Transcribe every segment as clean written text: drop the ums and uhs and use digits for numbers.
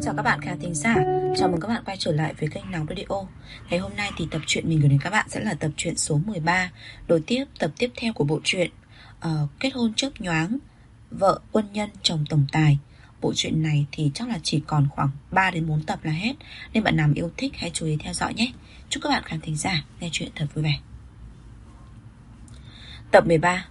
chào các bạn khán thính giả. Chào mừng các bạn quay trở lại với kênh Nóng Radio. Ngày hôm nay thì tập truyện mình gửi đến các bạn sẽ là tập truyện số 13, đối tiếp tập tiếp theo của bộ truyện Kết hôn chớp nhoáng, vợ quân nhân chồng tổng tài. Bộ truyện này thì chắc là chỉ còn khoảng 3 đến 4 tập là hết, nên bạn nào yêu thích hãy chú ý theo dõi nhé. Chúc các bạn khán thính giả nghe chuyện thật vui vẻ. Tập 13.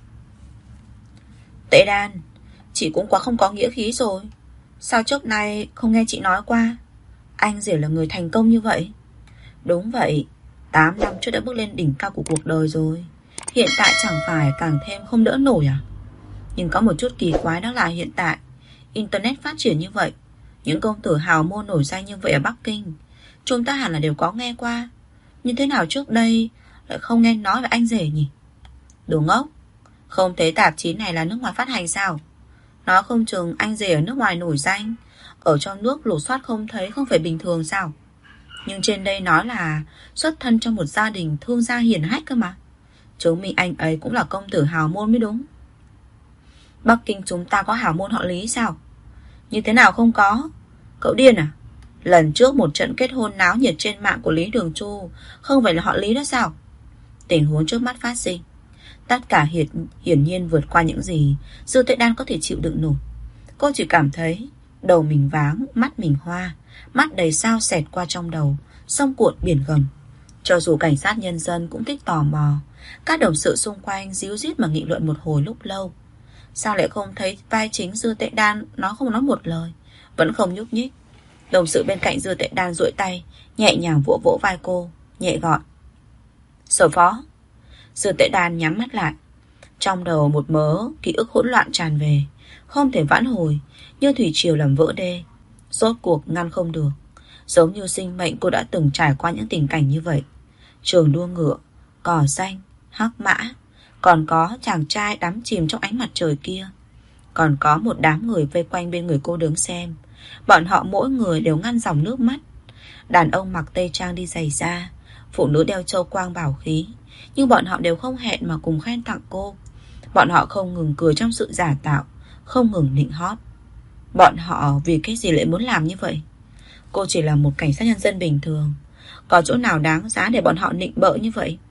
Tệ Đan, chị cũng quá không có nghĩa khí rồi. Sao trước nay không nghe chị nói qua anh rể là người thành công như vậy? Đúng vậy, 8 năm trước đã bước lên đỉnh cao của cuộc đời rồi, hiện tại chẳng phải càng thêm không đỡ nổi à? Nhưng có một chút kỳ quái, đó là hiện tại Internet phát triển như vậy, những công tử hào môn nổi danh như vậy ở Bắc Kinh chúng ta hẳn là đều có nghe qua. Nhưng thế nào trước đây lại không nghe nói về anh rể nhỉ? Đồ ngốc, không thấy tạp chí này là nước ngoài phát hành sao? Nói không chừng anh rể ở nước ngoài nổi danh, ở trong nước lục soát không thấy, không phải bình thường sao? Nhưng trên đây nói là xuất thân trong một gia đình thương gia hiển hách cơ mà, chứng minh anh ấy cũng là công tử hào môn mới đúng. Bắc Kinh chúng ta có hào môn họ Lý sao? Như thế nào không có? Cậu điên à? Lần trước một trận kết hôn náo nhiệt trên mạng của Lý Đường Chu không phải là họ Lý đó sao? Tình huống trước mắt phát sinh, tất cả hiển nhiên vượt qua những gì Dư Tuệ Đan có thể chịu đựng nổi. Cô chỉ cảm thấy đầu mình váng, mắt mình hoa, mắt đầy sao xẹt qua trong đầu, sông cuộn biển gầm. Cho dù cảnh sát nhân dân cũng thích tò mò, các đồng sự xung quanh díu dít mà nghị luận một hồi lúc lâu. Sao lại không thấy vai chính Dư Tuệ Đan? Nó không nói một lời, vẫn không nhúc nhích. Đồng sự bên cạnh Dư Tuệ Đan duỗi tay nhẹ nhàng vỗ vỗ vai cô, nhẹ gọi: Sở phó. Dư Tuệ Đan nhắm mắt lại, trong đầu một mớ ký ức hỗn loạn tràn về, không thể vãn hồi, như thủy triều làm vỡ đê. Rốt cuộc ngăn không được. Giống như sinh mệnh cô đã từng trải qua những tình cảnh như vậy. Trường đua ngựa, cỏ xanh, hắc mã, còn có chàng trai đắm chìm trong ánh mặt trời kia, còn có một đám người vây quanh bên người cô đứng xem. Bọn họ mỗi người đều ngăn dòng nước mắt. Đàn ông mặc tây trang đi giày da, phụ nữ đeo châu quang bảo khí, nhưng bọn họ đều không hẹn mà cùng khen tặng cô. Bọn họ không ngừng cười trong sự giả tạo, không ngừng nịnh hót. Bọn họ vì cái gì lại muốn làm như vậy? Cô chỉ là một cảnh sát nhân dân bình thường, có chỗ nào đáng giá để bọn họ nịnh bợ như vậy?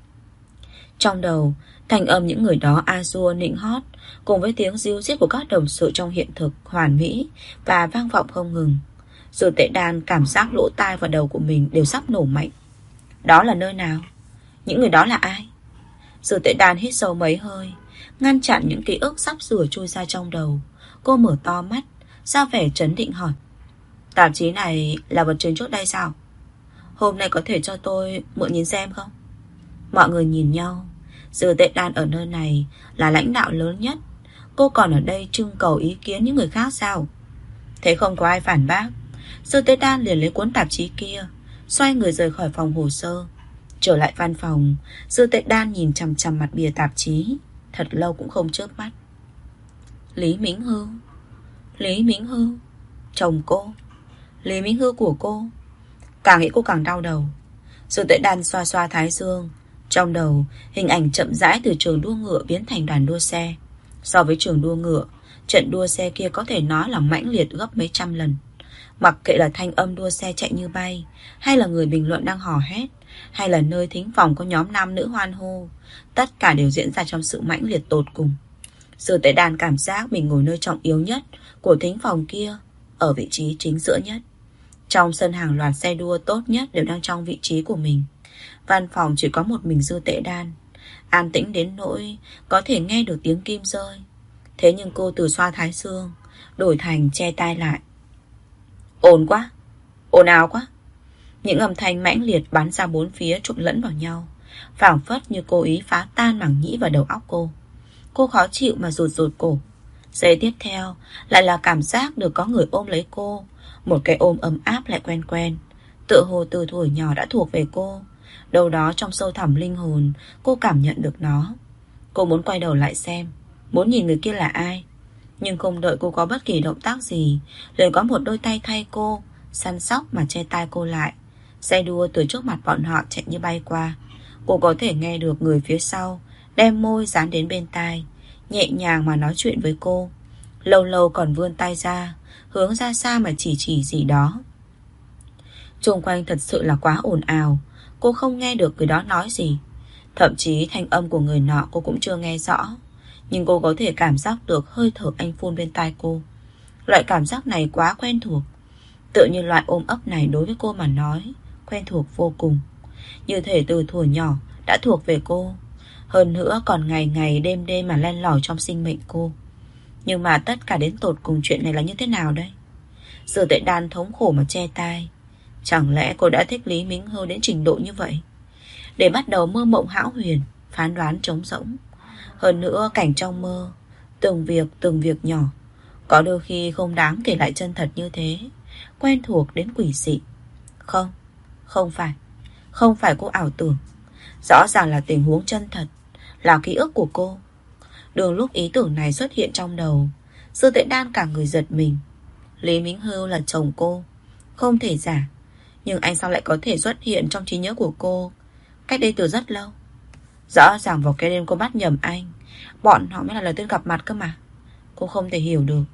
Trong đầu, thanh âm những người đó a dua nịnh hót cùng với tiếng ríu rít của các đồng sự trong hiện thực hoàn mỹ và vang vọng không ngừng. Dư Tuệ Đan cảm giác lỗ tai và đầu của mình đều sắp nổ mạnh. Đó là nơi nào? Những người đó là ai? Dư Tuệ Đan hít sâu mấy hơi, ngăn chặn những ký ức sắp sửa trôi ra trong đầu. Cô mở to mắt, ra vẻ trấn định hỏi: Tạp chí này là vật chứng trước đây sao? Hôm nay có thể cho tôi mượn nhìn xem không? Mọi người nhìn nhau. Dư Tuệ Đan ở nơi này là lãnh đạo lớn nhất, cô còn ở đây trưng cầu ý kiến những người khác sao? Thế không có ai phản bác, Dư Tuệ Đan liền lấy cuốn tạp chí kia, xoay người rời khỏi phòng hồ sơ. Trở lại văn phòng, Dư Tuệ Đan nhìn chằm chằm mặt bìa tạp chí thật lâu cũng không chớp mắt. Lý Mính Hưu, Lý Mính Hưu, chồng cô, Lý Mính Hưu của cô. Càng nghĩ cô càng đau đầu. Dư Tuệ Đan xoa xoa thái dương, trong đầu hình ảnh chậm rãi từ trường đua ngựa biến thành đoàn đua xe. So với trường đua ngựa, trận đua xe kia có thể nói là mãnh liệt gấp mấy trăm lần. Mặc kệ là thanh âm đua xe chạy như bay, hay là người bình luận đang hò hét, hay là nơi thính phòng có nhóm nam nữ hoan hô, tất cả đều diễn ra trong sự mãnh liệt tột cùng. Dư Tuệ Đan cảm giác mình ngồi nơi trọng yếu nhất của thính phòng kia, ở vị trí chính giữa nhất. Trong sân hàng loạt xe đua tốt nhất đều đang trong vị trí của mình. Văn phòng chỉ có một mình Dư Tuệ Đan, an tĩnh đến nỗi có thể nghe được tiếng kim rơi. Thế nhưng cô từ xoa thái dương đổi thành che tai lại. Ồn quá, ồn ào quá. Những âm thanh mãnh liệt bắn ra bốn phía trộn lẫn vào nhau, phảng phất như cố ý phá tan màng nhĩ và đầu óc cô. Cô khó chịu mà rụt rụt cổ. Giây tiếp theo lại là cảm giác được có người ôm lấy cô, một cái ôm ấm áp lại quen quen, tựa hồ từ thuở nhỏ đã thuộc về cô. Đâu đó trong sâu thẳm linh hồn, cô cảm nhận được nó. Cô muốn quay đầu lại xem, muốn nhìn người kia là ai. Nhưng không đợi cô có bất kỳ động tác gì, liền có một đôi tay thay cô, săn sóc mà che tai cô lại. Xe đua từ trước mặt bọn họ chạy như bay qua. Cô có thể nghe được người phía sau đem môi dán đến bên tai, nhẹ nhàng mà nói chuyện với cô. Lâu lâu còn vươn tay ra, hướng ra xa mà chỉ gì đó. Xung quanh thật sự là quá ồn ào. Cô không nghe được người đó nói gì. Thậm chí thanh âm của người nọ cô cũng chưa nghe rõ. Nhưng cô có thể cảm giác được hơi thở anh phun bên tai cô. Loại cảm giác này quá quen thuộc. Tự như loại ôm ấp này đối với cô mà nói quen thuộc vô cùng. Như thể từ thuở nhỏ đã thuộc về cô. Hơn nữa còn ngày ngày đêm đêm mà len lỏi trong sinh mệnh cô. Nhưng mà tất cả đến tột cùng chuyện này là như thế nào đây? Giờ Tệ Đan thống khổ mà che tai. Chẳng lẽ cô đã thích Lý Mính Hưu đến trình độ như vậy? Để bắt đầu mơ mộng hão huyền, phán đoán trống rỗng. Hơn nữa cảnh trong mơ, từng việc nhỏ, có đôi khi không đáng kể lại chân thật như thế. Quen thuộc đến quỷ dị. Không phải cô ảo tưởng. Rõ ràng là tình huống chân thật, là ký ức của cô. Đường lúc ý tưởng này xuất hiện trong đầu, Dư Tệ Đan cả người giật mình. Lý Mính Hưu là chồng cô, không thể giả. Nhưng anh sao lại có thể xuất hiện trong trí nhớ của cô cách đây từ rất lâu? Rõ ràng vào cái đêm cô bắt nhầm anh, bọn họ mới là lần đầu gặp mặt cơ mà. Cô không thể hiểu được.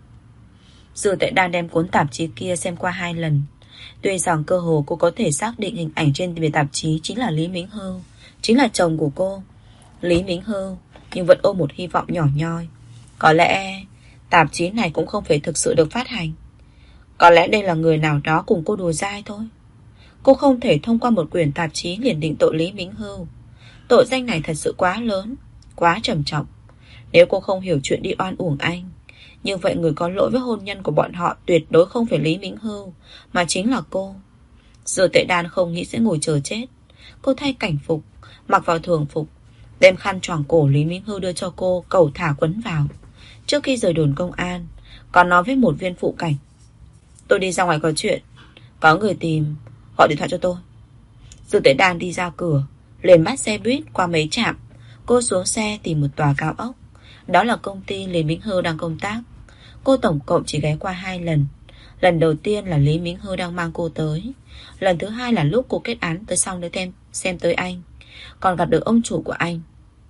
Dư Tệ Đan đem cuốn tạp chí kia xem qua 2 lần. Tuy rằng cơ hồ cô có thể xác định hình ảnh trên bìa tạp chí chính là Lý Mính Hưu, chính là chồng của cô, Lý Mính Hưu, nhưng vẫn ôm một hy vọng nhỏ nhoi. Có lẽ tạp chí này cũng không phải thực sự được phát hành. Có lẽ đây là người nào đó cùng cô đùa dai thôi. Cô không thể thông qua một quyển tạp chí liền định tội Lý Mính Hưu. Tội danh này thật sự quá lớn, quá trầm trọng. Nếu cô không hiểu chuyện đi oan uổng anh, như vậy người có lỗi với hôn nhân của bọn họ tuyệt đối không phải Lý Mính Hưu, mà chính là cô. Giờ Tệ Đan không nghĩ sẽ ngồi chờ chết. Cô thay cảnh phục, mặc vào thường phục, đem khăn choàng cổ Lý Mính Hưu đưa cho cô, cầu thả quấn vào. Trước khi rời đồn công an, còn nói với một viên phụ cảnh: tôi đi ra ngoài có chuyện, có người tìm, gọi điện thoại cho tôi. Dư Tệ Đan đi ra cửa, liền bắt xe buýt qua mấy trạm. Cô xuống xe tìm một tòa cao ốc. Đó là công ty Lý Mính Hưu đang công tác. Cô tổng cộng chỉ ghé qua 2 lần. Lần đầu tiên là Lý Mính Hưu đang mang cô tới. Lần thứ hai là lúc cô kết án tới xong để xem tới anh, còn gặp được ông chủ của anh.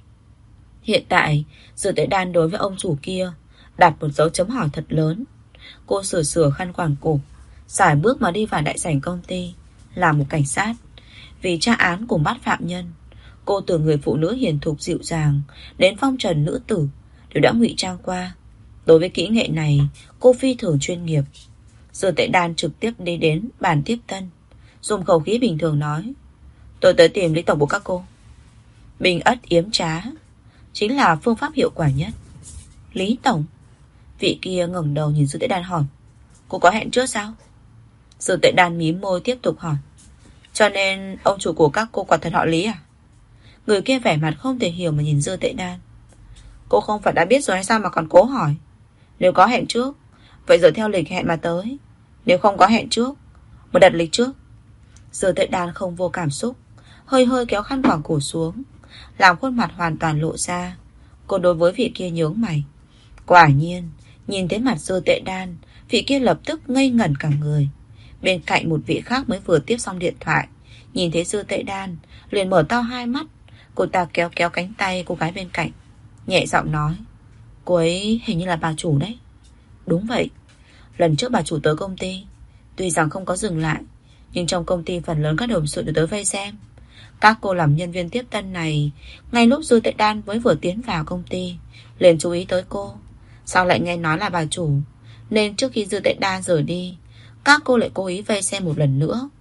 Hiện tại Dư Tệ Đan đối với ông chủ kia đặt một dấu chấm hỏi thật lớn. Cô sửa khăn quàng cổ, sải bước mà đi vào đại sảnh công ty. Là một cảnh sát, vì tra án cùng bắt phạm nhân, cô từ người phụ nữ hiền thục dịu dàng đến phong trần nữ tử đều đã ngụy trang qua. Đối với kỹ nghệ này, cô phi thường chuyên nghiệp. Dư Tệ Đan trực tiếp đi đến bàn tiếp tân, dùng khẩu khí bình thường nói: tôi tới tìm Lý tổng của các cô. Bình ất yếm trá chính là phương pháp hiệu quả nhất. Lý tổng? Vị kia ngẩng đầu nhìn Dư Tệ Đan hỏi: cô có hẹn trước sao? Dư Tệ Đan mím môi tiếp tục hỏi: cho nên ông chủ của các cô quả thật họ Lý à? Người kia vẻ mặt không thể hiểu mà nhìn Dư Tệ Đan. Cô không phải đã biết rồi hay sao mà còn cố hỏi? Nếu có hẹn trước, vậy giờ theo lịch hẹn mà tới. Nếu không có hẹn trước, mới đặt lịch trước. Dư Tệ Đan không vô cảm xúc, hơi kéo khăn quàng cổ xuống, làm khuôn mặt hoàn toàn lộ ra. Cô đối với vị kia nhướng mày. Quả nhiên, nhìn thấy mặt Dư Tệ Đan, vị kia lập tức ngây ngẩn cả người. Bên cạnh một vị khác mới vừa tiếp xong điện thoại, nhìn thấy Dư Tệ Đan liền mở to hai mắt. Cô ta kéo cánh tay cô gái bên cạnh, nhẹ giọng nói: cô ấy hình như là bà chủ đấy. Đúng vậy. Lần trước bà chủ tới công ty, tuy rằng không có dừng lại, nhưng trong công ty phần lớn các đồng sự đều tới vây xem. Các cô làm nhân viên tiếp tân này, ngay lúc Dư Tệ Đan mới vừa tiến vào công ty, liền chú ý tới cô. Sao lại nghe nói là bà chủ, nên trước khi Dư Tệ Đan rời đi, các cô lại cố ý vây xem một lần nữa.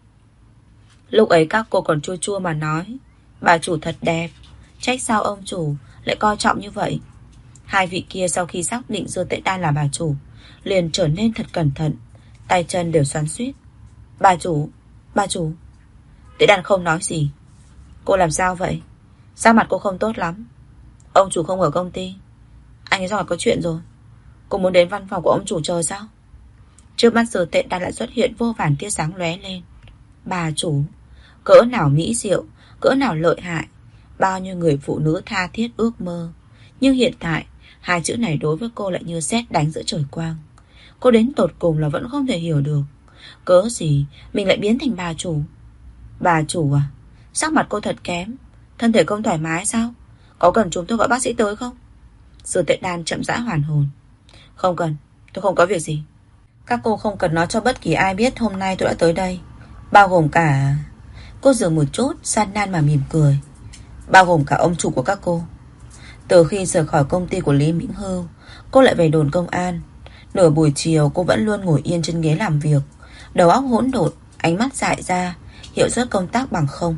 Lúc ấy các cô còn chua chua mà nói: bà chủ thật đẹp, trách sao ông chủ lại coi trọng như vậy. Hai vị kia sau khi xác định Dư Tệ Đan là bà chủ, liền trở nên thật cẩn thận, tay chân đều xoắn xuýt. Bà chủ. Tệ Đan không nói gì. Cô làm sao vậy? Sao mặt cô không tốt lắm? Ông chủ không ở công ty, anh ấy ra ngoài có chuyện rồi. Cô muốn đến văn phòng của ông chủ chờ sao? Trước mắt Dư Tệ Đan lại xuất hiện vô vàn tia sáng lóe lên. Bà chủ, cỡ nào mỹ diệu, cỡ nào lợi hại, bao nhiêu người phụ nữ tha thiết ước mơ. Nhưng hiện tại, hai chữ này đối với cô lại như sét đánh giữa trời quang. Cô đến tột cùng là vẫn không thể hiểu được, cớ gì mình lại biến thành bà chủ. Bà chủ à? Sắc mặt cô thật kém, thân thể không thoải mái sao? Có cần chúng tôi gọi bác sĩ tới không? Dư Tệ Đan chậm rãi hoàn hồn. Không cần, tôi không có việc gì. Các cô không cần nói cho bất kỳ ai biết hôm nay tôi đã tới đây. Bao gồm cả... Cô dừng một chút, gian nan mà mỉm cười. Bao gồm cả ông chủ của các cô. Từ khi rời khỏi công ty của Lý Mĩnh Hưu, cô lại về đồn công an. Nửa buổi chiều cô vẫn luôn ngồi yên trên ghế làm việc, đầu óc hỗn độn, ánh mắt dại ra, hiệu suất công tác bằng không.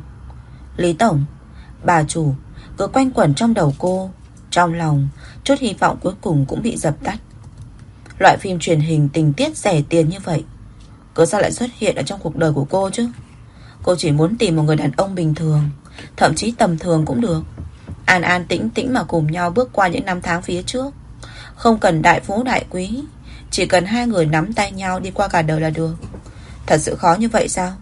Lý tổng, bà chủ cứ quanh quẩn trong đầu cô. Trong lòng, chút hy vọng cuối cùng cũng bị dập tắt. Loại phim truyền hình tình tiết rẻ tiền như vậy, cớ sao lại xuất hiện ở trong cuộc đời của cô chứ? Cô chỉ muốn tìm một người đàn ông bình thường, thậm chí tầm thường cũng được, an an tĩnh tĩnh mà cùng nhau bước qua những năm tháng phía trước. Không cần đại phú đại quý, chỉ cần hai người nắm tay nhau đi qua cả đời là được. Thật sự khó như vậy sao?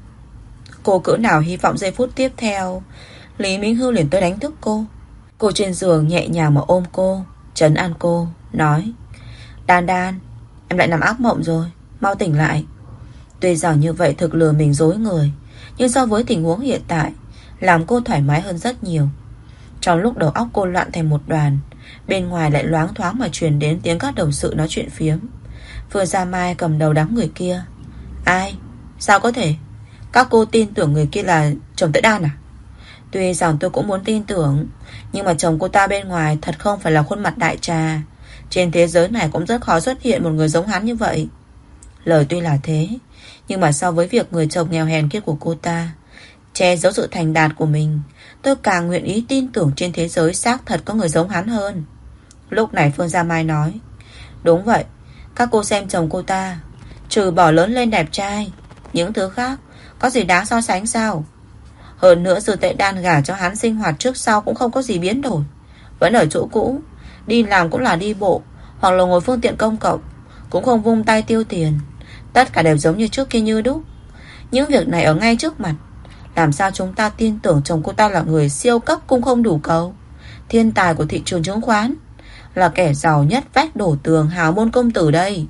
Cô cỡ nào hy vọng giây phút tiếp theo Lý Minh Hưu liền tới đánh thức cô. Cô trên giường nhẹ nhàng mà ôm cô, trấn an cô, nói: Đan Đan, em lại nằm ác mộng rồi, mau tỉnh lại. Tuy rằng như vậy thực lừa mình dối người, nhưng so với tình huống hiện tại, làm cô thoải mái hơn rất nhiều. Trong lúc đầu óc cô loạn thành một đoàn, bên ngoài lại loáng thoáng mà truyền đến tiếng các đồng sự nói chuyện phiếm. Vừa ra Mai cầm đầu đám người kia. Ai? Sao có thể? Các cô tin tưởng người kia là chồng Tệ Đan à? Tuy rằng tôi cũng muốn tin tưởng, nhưng mà chồng cô ta bên ngoài thật không phải là khuôn mặt đại trà. Trên thế giới này cũng rất khó xuất hiện một người giống hắn như vậy. Lời tuy là thế, nhưng mà so với việc người chồng nghèo hèn kia của cô ta che giấu sự thành đạt của mình, tôi càng nguyện ý tin tưởng trên thế giới xác thật có người giống hắn hơn. Lúc này Phương Gia Mai nói: Đúng vậy, các cô xem chồng cô ta, trừ bỏ lớn lên đẹp trai, những thứ khác có gì đáng so sánh sao? Hơn nữa Dư Tệ Đan gả cho hắn sinh hoạt trước sau cũng không có gì biến đổi, vẫn ở chỗ cũ, đi làm cũng là đi bộ hoặc là ngồi phương tiện công cộng, cũng không vung tay tiêu tiền. Tất cả đều giống như trước kia như đúc. Những việc này ở ngay trước mặt, làm sao chúng ta tin tưởng chồng cô ta là người siêu cấp cung không đủ cầu, thiên tài của thị trường chứng khoán, là kẻ giàu nhất vách đổ tường hào môn công tử đây?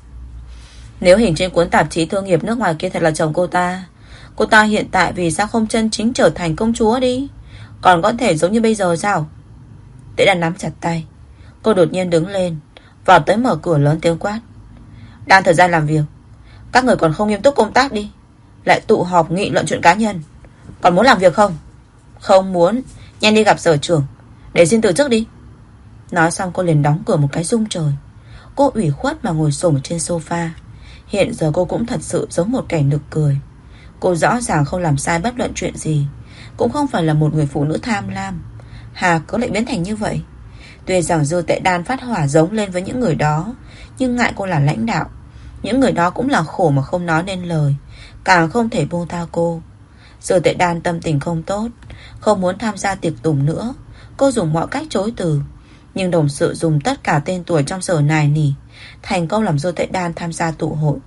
Nếu hình trên cuốn tạp chí thương nghiệp nước ngoài kia thật là chồng cô ta hiện tại vì sao không chân chính trở thành công chúa đi, còn có thể giống như bây giờ sao? Tệ Đan nắm chặt tay. Cô đột nhiên đứng lên, vào tới mở cửa lớn tiếng quát: Đang thời gian làm việc, các người còn không nghiêm túc công tác đi, lại tụ họp nghị luận chuyện cá nhân. Còn muốn làm việc không? Không muốn, nhanh đi gặp sở trưởng để xin từ chức đi. Nói xong cô liền đóng cửa một cái rung trời. Cô ủy khuất mà ngồi xổm trên sofa. Hiện giờ cô cũng thật sự giống một kẻ nực cười. Cô rõ ràng không làm sai bất luận chuyện gì, cũng không phải là một người phụ nữ tham lam, hà cớ lại biến thành như vậy. Tuy rằng Dư Tệ Đan phát hỏa giống lên với những người đó, nhưng ngại cô là lãnh đạo, những người đó cũng là khổ mà không nói nên lời, càng không thể buông tha cô. Dư Tệ Đan tâm tình không tốt, không muốn tham gia tiệc tùng nữa. Cô dùng mọi cách chối từ, nhưng đồng sự dùng tất cả tên tuổi trong sở nài nỉ, thành công làm Dư Tệ Đan tham gia tụ hội.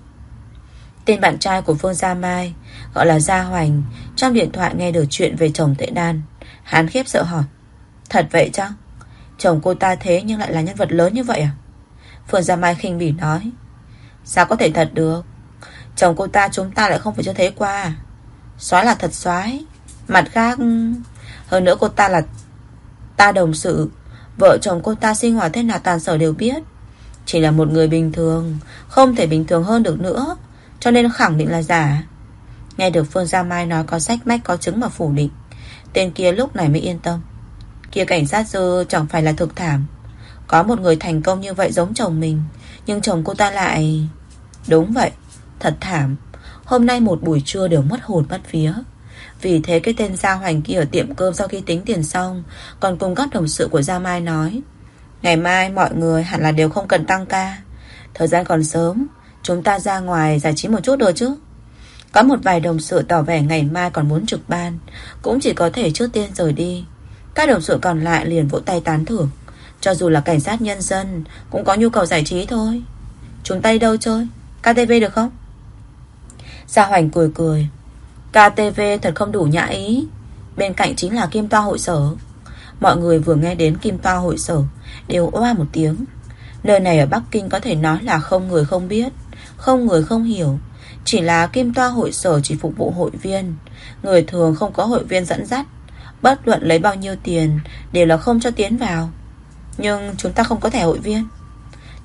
Tên bạn trai của Phương Gia Mai, gọi là Gia Hoành, trong điện thoại nghe được chuyện về chồng Tệ Đan. Hắn khiếp sợ hỏi: Thật vậy chăng? Chồng cô ta thế nhưng lại là nhân vật lớn như vậy à? Phương Gia Mai khinh bỉ nói: Sao có thể thật được? Chồng cô ta chúng ta lại không phải chưa thấy qua. Soái là thật soái. Mặt khác, hơn nữa cô ta là ta đồng sự, vợ chồng cô ta sinh hoạt thế nào toàn sở đều biết. Chỉ là một người bình thường, không thể bình thường hơn được nữa, cho nên khẳng định là giả. Nghe được Phương Gia Mai nói có rách mách có chứng mà phủ định, tên kia lúc này mới yên tâm. Kia cảnh sát Dư chẳng phải là thực thảm, có một người thành công như vậy giống chồng mình, nhưng chồng cô ta lại... Đúng vậy, thật thảm. Hôm nay một buổi trưa đều mất hồn mất vía. Vì thế cái tên Gia Hoành kia ở tiệm cơm sau khi tính tiền xong, còn cùng các đồng sự của Gia Mai nói: Ngày mai mọi người hẳn là đều không cần tăng ca, thời gian còn sớm, chúng ta ra ngoài giải trí một chút được chứ. Có một vài đồng sự tỏ vẻ ngày mai còn muốn trực ban, cũng chỉ có thể trước tiên rời đi. Các đồng sự còn lại liền vỗ tay tán thưởng. Cho dù là cảnh sát nhân dân cũng có nhu cầu giải trí thôi. Chúng ta đi đâu chơi? KTV được không? Gia Hoành cười cười: KTV thật không đủ nhã ý, bên cạnh chính là Kim Toa hội sở. Mọi người vừa nghe đến Kim Toa hội sở đều oa một tiếng. Nơi này ở Bắc Kinh có thể nói là không người không biết, không người không hiểu. Chỉ là Kim Toa hội sở chỉ phục vụ hội viên, người thường không có hội viên dẫn dắt, bất luận lấy bao nhiêu tiền đều là không cho tiến vào. Nhưng chúng ta không có thẻ hội viên.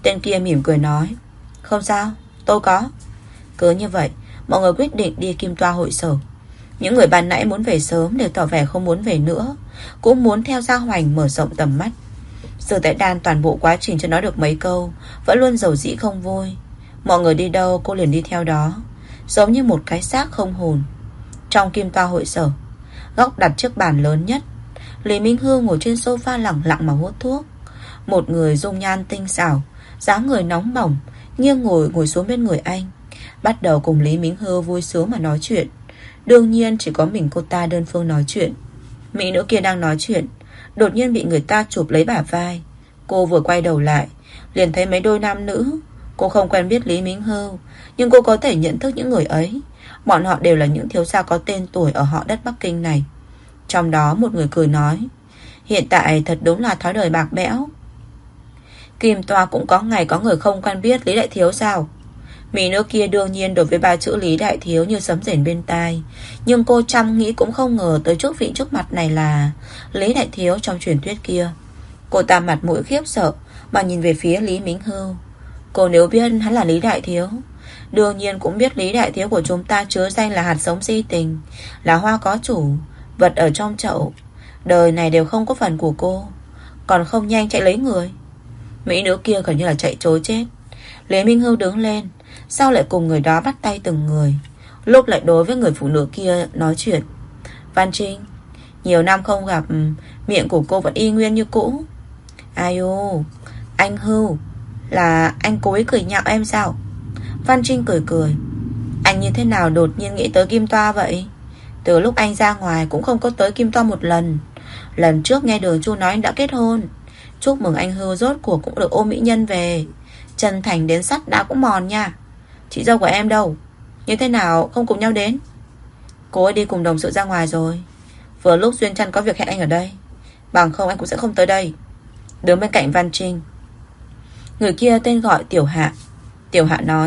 Tên kia mỉm cười nói, không sao, tôi có. Cứ như vậy, mọi người quyết định đi Kim Toa hội sở. Những người ban nãy muốn về sớm đều tỏ vẻ không muốn về nữa, cũng muốn theo Gia Hoành mở rộng tầm mắt. Sư Tại Đan toàn bộ quá trình chưa nói được mấy câu, vẫn luôn dầu dĩ không vui. Mọi người đi đâu cô liền đi theo đó, giống như một cái xác không hồn. Trong Kim Toa hội sở, góc đặt chiếc bàn lớn nhất, Lý Minh Hương ngồi trên sofa lẳng lặng mà hút thuốc. Một người dung nhan tinh xảo, dáng người nóng bỏng, nghiêng ngồi xuống bên người anh, bắt đầu cùng Lý Minh Hương vui sướng mà nói chuyện. Đương nhiên chỉ có mình cô ta đơn phương nói chuyện. Mỹ nữ kia đang nói chuyện, đột nhiên bị người ta chụp lấy bả vai. Cô vừa quay đầu lại, liền thấy mấy đôi nam nữ. Cô không quen biết Lý Minh Hưu, nhưng cô có thể nhận thức những người ấy. Bọn họ đều là những thiếu gia có tên tuổi ở họ đất Bắc Kinh này. Trong đó một người cười nói, hiện tại thật đúng là thói đời bạc bẽo. Kim Toa cũng có ngày có người không quen biết Lý Đại Thiếu sao? Mỹ nữ kia đương nhiên đối với ba chữ Lý Đại Thiếu như sấm rền bên tai, nhưng cô chăm nghĩ cũng không ngờ tới chức vị trước mặt này là Lý Đại Thiếu trong truyền thuyết kia. Cô ta mặt mũi khiếp sợ mà nhìn về phía Lý Minh Hưu. Cô nếu biết hắn là Lý Đại Thiếu, đương nhiên cũng biết Lý Đại Thiếu của chúng ta chứa danh là hạt giống si tình, là hoa có chủ, vật ở trong chậu, đời này đều không có phần của cô, còn không nhanh chạy lấy người. Mỹ nữ kia gần như là chạy trối chết. Lý Minh Hưu đứng lên, sau lại cùng người đó bắt tay từng người, lúc lại đối với người phụ nữ kia nói chuyện. Văn Trinh, nhiều năm không gặp, miệng của cô vẫn y nguyên như cũ. Ai ô, anh Hưu, là anh cố ý cười nhạo em sao? Văn Trinh cười cười. Anh như thế nào đột nhiên nghĩ tới Kim Toa vậy? Từ lúc anh ra ngoài cũng không có tới Kim Toa một lần. Lần trước nghe Đường Chu nói anh đã kết hôn. Chúc mừng anh Hưu rốt cuộc cũng được ôm mỹ nhân về. Chân thành đến sắt đá cũng mòn nha. Chị dâu của em đâu? Như thế nào không cùng nhau đến? Cô ấy đi cùng đồng sự ra ngoài rồi. Vừa lúc Duyên Trăn có việc hẹn anh ở đây, bằng không anh cũng sẽ không tới đây. Đứng bên cạnh Văn Trinh, người kia tên gọi Tiểu Hạ. Tiểu Hạ nói,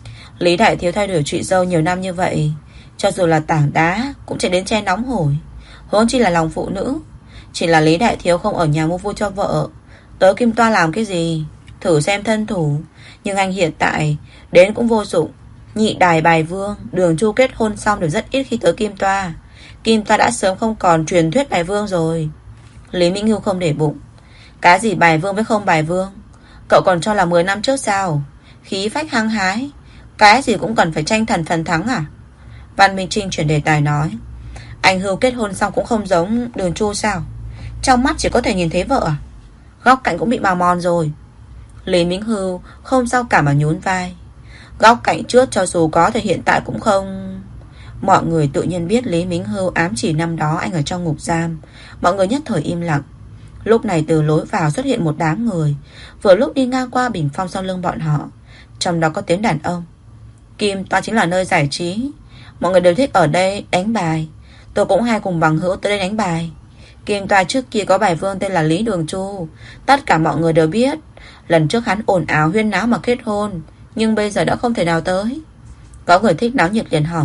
Lý Đại Thiếu thay đổi chị dâu nhiều năm như vậy, cho dù là tảng đá cũng chạy đến che nóng hổi, huống chi là lòng phụ nữ. Chỉ là Lý Đại Thiếu không ở nhà mua vui cho vợ, tới Kim Toa làm cái gì? Thử xem thân thủ. Nhưng anh hiện tại đến cũng vô dụng. Nhị đài bài vương, Đường Chu kết hôn xong đều rất ít khi tới Kim Toa. Kim Toa đã sớm không còn truyền thuyết bài vương rồi. Lý Minh Hưu không để bụng. Cái gì bài vương với không bài vương? Cậu còn cho là 10 năm trước sao? Khí phách hăng hái, cái gì cũng cần phải tranh thần phần thắng à? Văn Minh Trinh chuyển đề tài nói, anh Hưu kết hôn xong cũng không giống Đường Chu sao? Trong mắt chỉ có thể nhìn thấy vợ à? Góc cạnh cũng bị bào mòn rồi. Lý Minh Hưu không sao cả mà nhún vai. Góc cạnh trước cho dù có thì hiện tại cũng không. Mọi người tự nhiên biết Lý Minh Hưu ám chỉ năm đó anh ở trong ngục giam. Mọi người nhất thời im lặng. Lúc này từ lối vào xuất hiện một đám người, vừa lúc đi ngang qua bình phong sau lưng bọn họ. Trong đó có tiếng đàn ông. Kim Toa chính là nơi giải trí, mọi người đều thích ở đây đánh bài. Tôi cũng hay cùng bằng hữu tới đây đánh bài. Kim Toa trước kia có bài vương tên là Lý Đường Chu, tất cả mọi người đều biết. Lần trước hắn ồn ào huyên náo mà kết hôn, nhưng bây giờ đã không thể nào tới. Có người thích náo nhiệt liền hỏi,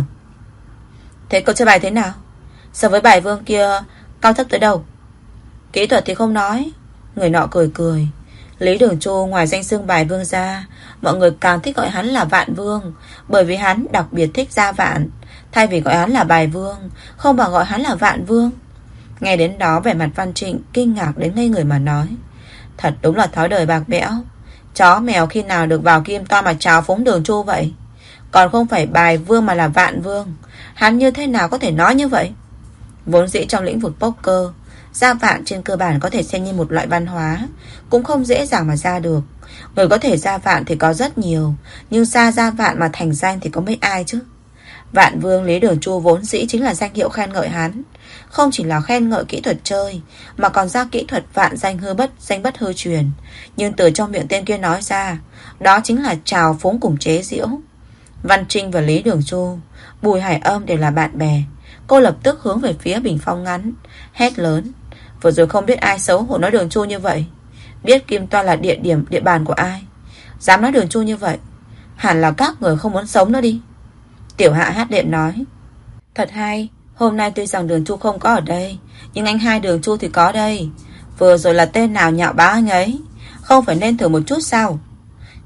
thế cậu chơi bài thế nào? So với bài vương kia cao thấp tới đâu? Kỹ thuật thì không nói. Người nọ cười cười. Lý Đường Chu ngoài danh xưng bài vương ra, mọi người càng thích gọi hắn là Vạn Vương, bởi vì hắn đặc biệt thích ra vạn. Thay vì gọi hắn là bài vương, không bằng gọi hắn là Vạn Vương. Nghe đến đó vẻ mặt Văn Trịnh kinh ngạc đến ngây người mà nói, thật đúng là thói đời bạc bẽo. Chó mèo khi nào được vào Kim Toa mà trào phúng Đường Chu vậy? Còn không phải bài vương mà là Vạn Vương. Hắn như thế nào có thể nói như vậy? Vốn dĩ trong lĩnh vực poker, ra vạn trên cơ bản có thể xem như một loại văn hóa, cũng không dễ dàng mà ra được. Người có thể ra vạn thì có rất nhiều, nhưng ra vạn mà thành danh thì có mấy ai chứ? Vạn Vương Lý Đường Chu vốn dĩ chính là danh hiệu khen ngợi hắn. Không chỉ là khen ngợi kỹ thuật chơi, mà còn ra kỹ thuật vạn danh bất hư truyền. Nhưng từ trong miệng tên kia nói ra, đó chính là trào phúng cùng chế giễu. Văn Trinh và Lý Đường Chu, Bùi Hải Âm đều là bạn bè. Cô lập tức hướng về phía bình phong ngắn, hét lớn, vừa rồi không biết ai xấu hổ nói Đường Chu như vậy. Biết Kim Toa là địa bàn của ai, dám nói Đường Chu như vậy, hẳn là các người không muốn sống nữa đi. Tiểu Hạ hát đệm nói, thật hay, hôm nay tuy rằng Đường Chu không có ở đây, nhưng anh hai Đường Chu thì có đây. Vừa rồi là tên nào nhạo báng anh ấy, không phải nên thử một chút sao?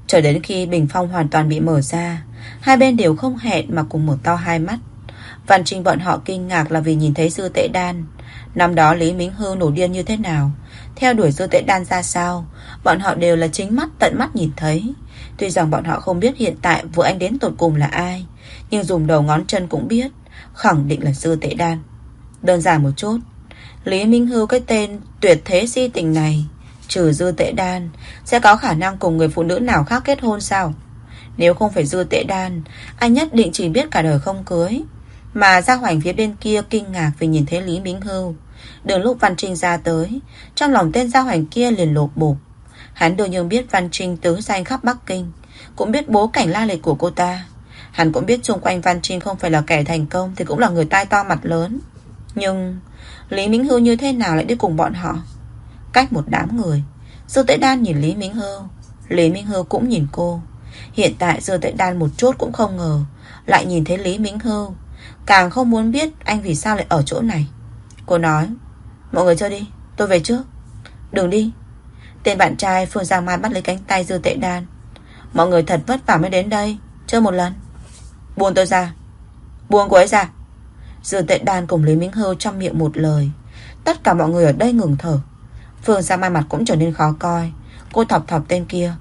Cho đến khi bình phong hoàn toàn bị mở ra, hai bên đều không hẹn mà cùng mở to hai mắt. Văn Trinh bọn họ kinh ngạc là vì nhìn thấy Dư Tễ Đan. Năm đó Lý Mính Hưu nổi điên như thế nào, theo đuổi Dư Tễ Đan ra sao, bọn họ đều là chính mắt tận mắt nhìn thấy. Tuy rằng bọn họ không biết hiện tại vợ anh đến tột cùng là ai, nhưng dùng đầu ngón chân cũng biết, khẳng định là Dư Tễ Đan. Đơn giản một chút, Lý Minh Hưu cái tên tuyệt thế si tình này, trừ Dư Tễ Đan, sẽ có khả năng cùng người phụ nữ nào khác kết hôn sao? Nếu không phải Dư Tễ Đan, anh nhất định chỉ biết cả đời không cưới. Mà Gia Hoành phía bên kia kinh ngạc vì nhìn thấy Lý Minh Hưu. Đường lúc Văn Trinh ra tới, trong lòng tên Gia Hoành kia liền lột bột. Hắn đương nhiên biết Văn Trinh tứ danh khắp Bắc Kinh, cũng biết bối cảnh la lịch của cô ta. Hắn cũng biết xung quanh Văn Trinh không phải là kẻ thành công thì cũng là người tai to mặt lớn. Nhưng Lý Minh Hưu như thế nào lại đi cùng bọn họ? Cách một đám người, Dư Tễ Đan nhìn Lý Minh Hưu, Lý Minh Hưu cũng nhìn cô. Hiện tại Dư Tễ Đan một chút cũng không ngờ lại nhìn thấy Lý Minh Hưu, càng không muốn biết anh vì sao lại ở chỗ này. Cô nói, mọi người chơi đi, tôi về trước. Đừng đi. Tên bạn trai Phương Giang Mai bắt lấy cánh tay Dư Tễ Đan. Mọi người thật vất vả mới đến đây, chơi một lần. Buông tôi ra. Buông cô ấy ra. Dư Tễ Đan cùng Lý Minh Hưu trong miệng một lời. Tất cả mọi người ở đây ngừng thở. Phương Giang Mai mặt cũng trở nên khó coi. Cô thọc thọc tên kia.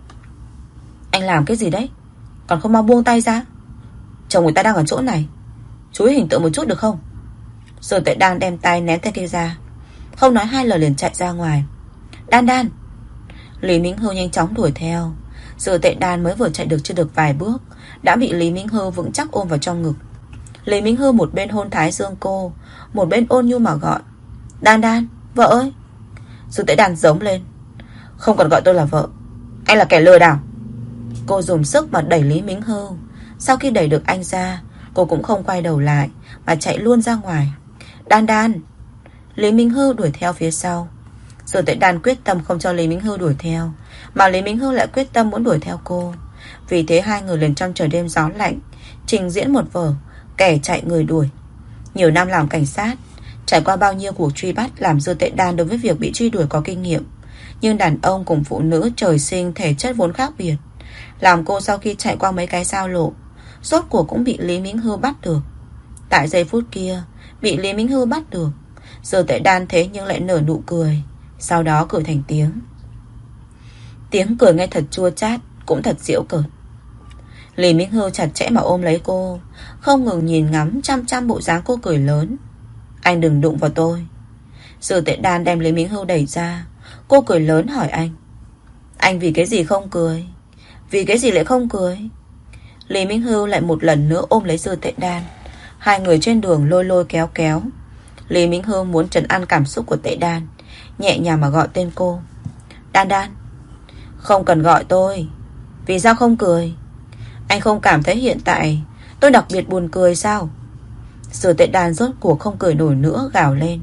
Anh làm cái gì đấy? Còn không mau buông tay ra. Chồng người ta đang ở chỗ này, chú ý hình tượng một chút được không? Dư Tễ Đan đem tay ném tên kia ra, không nói hai lời liền chạy ra ngoài. Đan Đan. Lý Minh Hưu nhanh chóng đuổi theo. Dư Tễ Đan mới vừa chạy được chưa được vài bước đã bị Lý Minh Hưu vững chắc ôm vào trong ngực. Lý Minh Hưu một bên hôn thái dương cô, một bên ôn nhu mà gọi, Đan Đan, vợ ơi. Dư Tễ Đan giống lên, không cần gọi tôi là vợ, anh là kẻ lừa đảo. Cô dùng sức mà đẩy Lý Minh Hưu. Sau khi đẩy được anh ra, cô cũng không quay đầu lại mà chạy luôn ra ngoài. Đan Đan. Lý Minh Hưu đuổi theo phía sau. Dư Tễ Đan quyết tâm không cho Lý Minh Hưu đuổi theo, mà Lý Minh Hưu lại quyết tâm muốn đuổi theo cô. Vì thế hai người liền trong trời đêm gió lạnh trình diễn một vở kẻ chạy người đuổi. Nhiều năm làm cảnh sát, trải qua bao nhiêu cuộc truy bắt làm Dư Tễ Đan đối với việc bị truy đuổi có kinh nghiệm. Nhưng đàn ông cùng phụ nữ trời sinh thể chất vốn khác biệt, làm cô sau khi chạy qua mấy cái giao lộ, rốt cuộc cũng bị Lý Minh Hưu bắt được. Tại giây phút kia bị Lý Minh Hưu bắt được, Dư Tễ Đan thế nhưng lại nở nụ cười, sau đó cười thành tiếng. Tiếng cười nghe thật chua chát, cũng thật giễu cợt. Lý Minh Hưu chặt chẽ mà ôm lấy cô, không ngừng nhìn ngắm chăm chăm bộ dáng cô cười lớn. Anh đừng đụng vào tôi. Dư Tễ Đan đem Lý Minh Hưu đẩy ra. Cô cười lớn hỏi anh vì cái gì không cười? Vì cái gì lại không cười? Lý Minh Hưu lại một lần nữa ôm lấy Dư Tễ Đan. Hai người trên đường lôi lôi kéo kéo. Lý Minh Hưu muốn trấn an cảm xúc của Tễ Đan, nhẹ nhàng mà gọi tên cô. Đan Đan. Không cần gọi tôi. Vì sao không cười? Anh không cảm thấy hiện tại tôi đặc biệt buồn cười sao? Dư Tễ Đan rốt cuộc không cười nổi nữa, gào lên.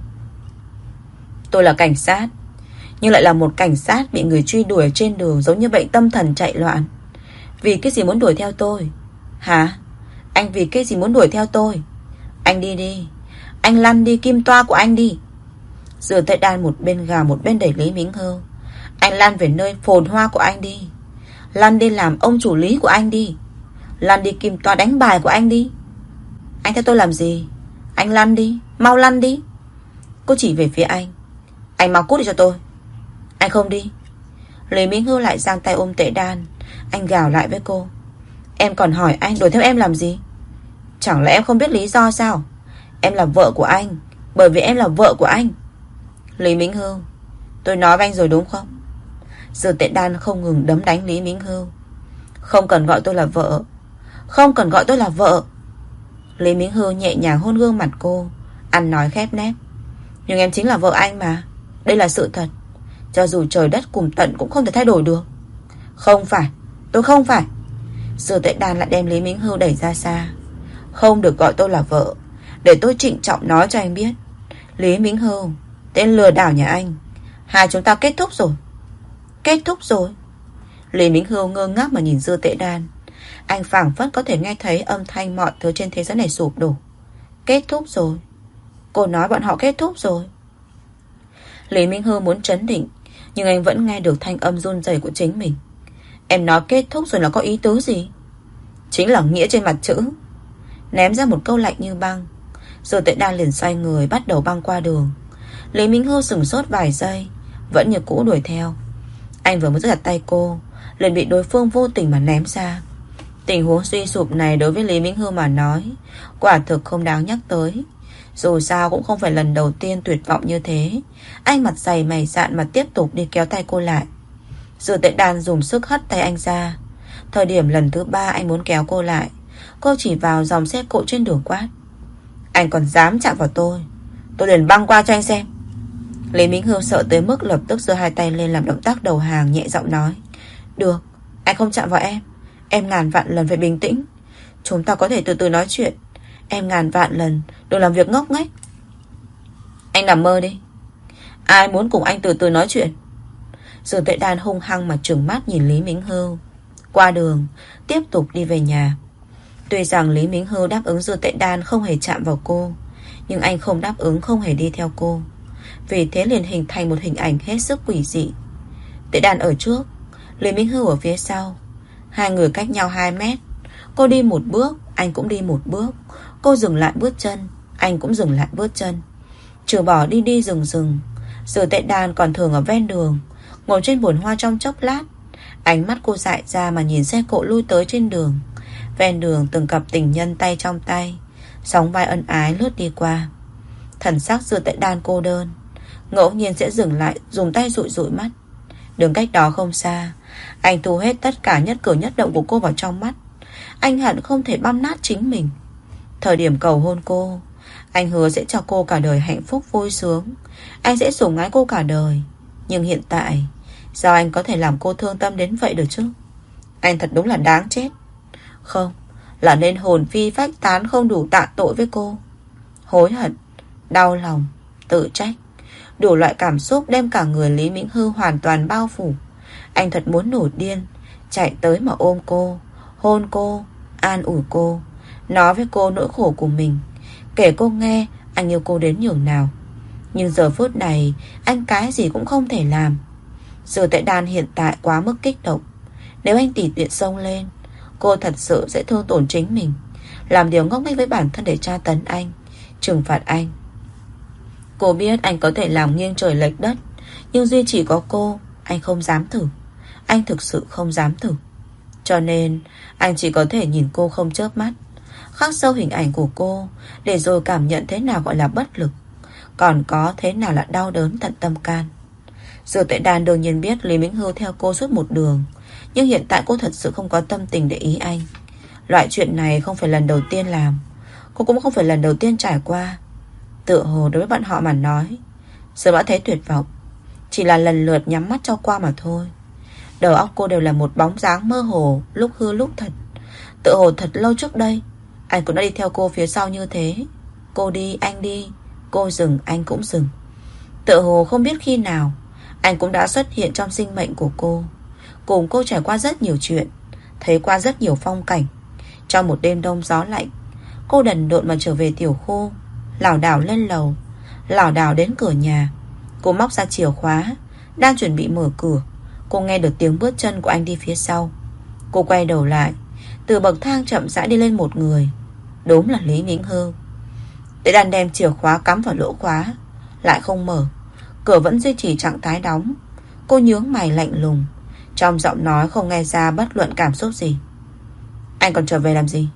Tôi là cảnh sát, nhưng lại là một cảnh sát bị người truy đuổi trên đường giống như bệnh tâm thần chạy loạn. Vì cái gì muốn đuổi theo tôi? Hả? Anh vì cái gì muốn đuổi theo tôi? Anh đi đi. Anh lăn đi, kim toa của anh đi. Dư Tễ Đan một bên gào một bên đẩy Lý Minh Hưu. Anh lăn về nơi phồn hoa của anh đi. Lăn đi làm ông chủ lý của anh đi. Lăn đi kim toa đánh bài của anh đi. Anh theo tôi làm gì? Anh lăn đi, mau lăn đi. Cô chỉ về phía anh. Anh mau cút đi cho tôi. Anh không đi. Lý Minh Hưu lại giang tay ôm Tễ Đan. Anh gào lại với cô. Em còn hỏi anh đuổi theo em làm gì? Chẳng lẽ em không biết lý do sao? Em là vợ của anh, bởi vì em là vợ của anh. Lý Minh Hưu, tôi nói với anh rồi đúng không? Dư Tễ Đan không ngừng đấm đánh Lý Minh Hưu. Không cần gọi tôi là vợ. Không cần gọi tôi là vợ. Lý Minh Hưu nhẹ nhàng hôn gương mặt cô, ăn nói khép nép. Nhưng em chính là vợ anh mà. Đây là sự thật. Cho dù trời đất cùng tận cũng không thể thay đổi được. Không phải, tôi không phải. Dư Tễ Đan lại đem Lý Minh Hưu đẩy ra xa. Không được gọi tôi là vợ. Để tôi trịnh trọng nói cho anh biết. Lý Minh Hưu, tên lừa đảo nhà anh, hai chúng ta kết thúc rồi. Kết thúc rồi? Lý Minh Hưu ngơ ngác mà nhìn Dư Tễ Đan. Anh phảng phất có thể nghe thấy âm thanh mọi thứ trên thế giới này sụp đổ. Kết thúc rồi? Cô nói bọn họ kết thúc rồi. Lý Minh Hưu muốn trấn định, nhưng anh vẫn nghe được thanh âm run rẩy của chính mình. Em nói kết thúc rồi là có ý tứ gì? Chính là nghĩa trên mặt chữ. Ném ra một câu lạnh như băng. Rồi Tệ Đan liền xoay người bắt đầu băng qua đường. Lý Minh Hưu sửng sốt vài giây, vẫn như cũ đuổi theo. Anh vừa mới giật tay cô, liền bị đối phương vô tình mà ném ra. Tình huống suy sụp này đối với Lý Minh Hưu mà nói quả thực không đáng nhắc tới. Dù sao cũng không phải lần đầu tiên tuyệt vọng như thế. Anh mặt dày mày dạn mà tiếp tục đi kéo tay cô lại. Dư Tệ Đan dùng sức hất tay anh ra. Thời điểm lần thứ 3 anh muốn kéo cô lại, cô chỉ vào dòng xe cộ trên đường quát: Anh còn dám chạm vào tôi liền băng qua cho anh xem. Lý Minh Hưu sợ tới mức lập tức giơ hai tay lên làm động tác đầu hàng, nhẹ giọng nói: Được, anh không chạm vào em ngàn vạn lần phải bình tĩnh. Chúng ta có thể từ từ nói chuyện. Em ngàn vạn lần đừng làm việc ngốc nghếch. Anh nằm mơ đi. Ai muốn cùng anh từ từ nói chuyện? Dư Tệ Đan hung hăng mà trừng mắt nhìn Lý Minh Hưu. Qua đường, tiếp tục đi về nhà. Tuy rằng Lý Minh Hưu đáp ứng Dư Tệ Đan không hề chạm vào cô, nhưng anh không đáp ứng không hề đi theo cô. Vì thế liền hình thành một hình ảnh hết sức quỷ dị. Tệ Đan ở trước, Lý Minh Hưu ở phía sau. Hai người cách nhau 2 mét. Cô đi một bước, anh cũng đi một bước. Cô dừng lại bước chân, anh cũng dừng lại bước chân. Trừ bỏ đi đi dừng dừng, Dư Tệ Đan còn thường ở ven đường, ngồi trên bồn hoa trong chốc lát. Ánh mắt cô dại ra mà nhìn xe cộ lui tới trên đường. Ven đường từng cặp tình nhân tay trong tay, sóng vai ân ái lướt đi qua. Thần sắc Dư Tệ Đan cô đơn, ngẫu nhiên sẽ dừng lại, dùng tay dụi dụi mắt. Đường cách đó không xa, anh thu hết tất cả nhất cử nhất động của cô vào trong mắt. Anh hận không thể băm nát chính mình. Thời điểm cầu hôn cô, anh hứa sẽ cho cô cả đời hạnh phúc vui sướng. Anh sẽ sủng ái cô cả đời. Nhưng hiện tại, sao anh có thể làm cô thương tâm đến vậy được chứ? Anh thật đúng là đáng chết. Không, là nên hồn phi phách tán, không đủ tạ tội với cô. Hối hận, đau lòng, tự trách, đủ loại cảm xúc đem cả người Lý Minh Hưu hoàn toàn bao phủ. Anh thật muốn nổi điên, chạy tới mà ôm cô, hôn cô, an ủi cô, nói với cô nỗi khổ của mình, kể cô nghe anh yêu cô đến nhường nào. Nhưng giờ phút này anh cái gì cũng không thể làm. Dư Tệ Đan hiện tại quá mức kích động. Nếu anh tỉ tiện xông lên, cô thật sự sẽ thương tổn chính mình, làm điều ngốc nghếch với bản thân để tra tấn anh, trừng phạt anh. Cô biết anh có thể làm nghiêng trời lệch đất, nhưng duy chỉ có cô, anh không dám thử. Anh thực sự không dám thử. Cho nên anh chỉ có thể nhìn cô không chớp mắt, khắc sâu hình ảnh của cô, để rồi cảm nhận thế nào gọi là bất lực, còn có thế nào là đau đớn tận tâm can. Dư Tệ Đan đương nhiên biết Lý Minh Hưu theo cô suốt một đường, nhưng hiện tại cô thật sự không có tâm tình để ý anh. Loại chuyện này không phải lần đầu tiên làm, cô cũng không phải lần đầu tiên trải qua. Tựa hồ đối với bọn họ mà nói, giờ đã thấy tuyệt vọng, chỉ là lần lượt nhắm mắt cho qua mà thôi. Đầu óc cô đều là một bóng dáng mơ hồ, lúc hư lúc thật. Tựa hồ thật lâu trước đây anh cũng đã đi theo cô phía sau như thế. Cô đi, anh đi, cô dừng, anh cũng dừng. Tựa hồ không biết khi nào anh cũng đã xuất hiện trong sinh mệnh của cô, cùng cô trải qua rất nhiều chuyện, thấy qua rất nhiều phong cảnh. Trong một đêm đông gió lạnh, cô đần độn mà trở về tiểu khu, lảo đảo lên lầu, lảo đảo đến cửa nhà. Cô móc ra chìa khóa, đang chuẩn bị mở cửa, cô nghe được tiếng bước chân của anh đi phía sau. Cô quay đầu lại, từ bậc thang chậm rãi đi lên một người. Đúng là Lý Minh Hưu. Tệ Đan đem chìa khóa cắm vào lỗ khóa, lại không mở. Cửa vẫn duy trì trạng thái đóng. Cô nhướng mày lạnh lùng, trong giọng nói không nghe ra bất luận cảm xúc gì. Anh còn trở về làm gì?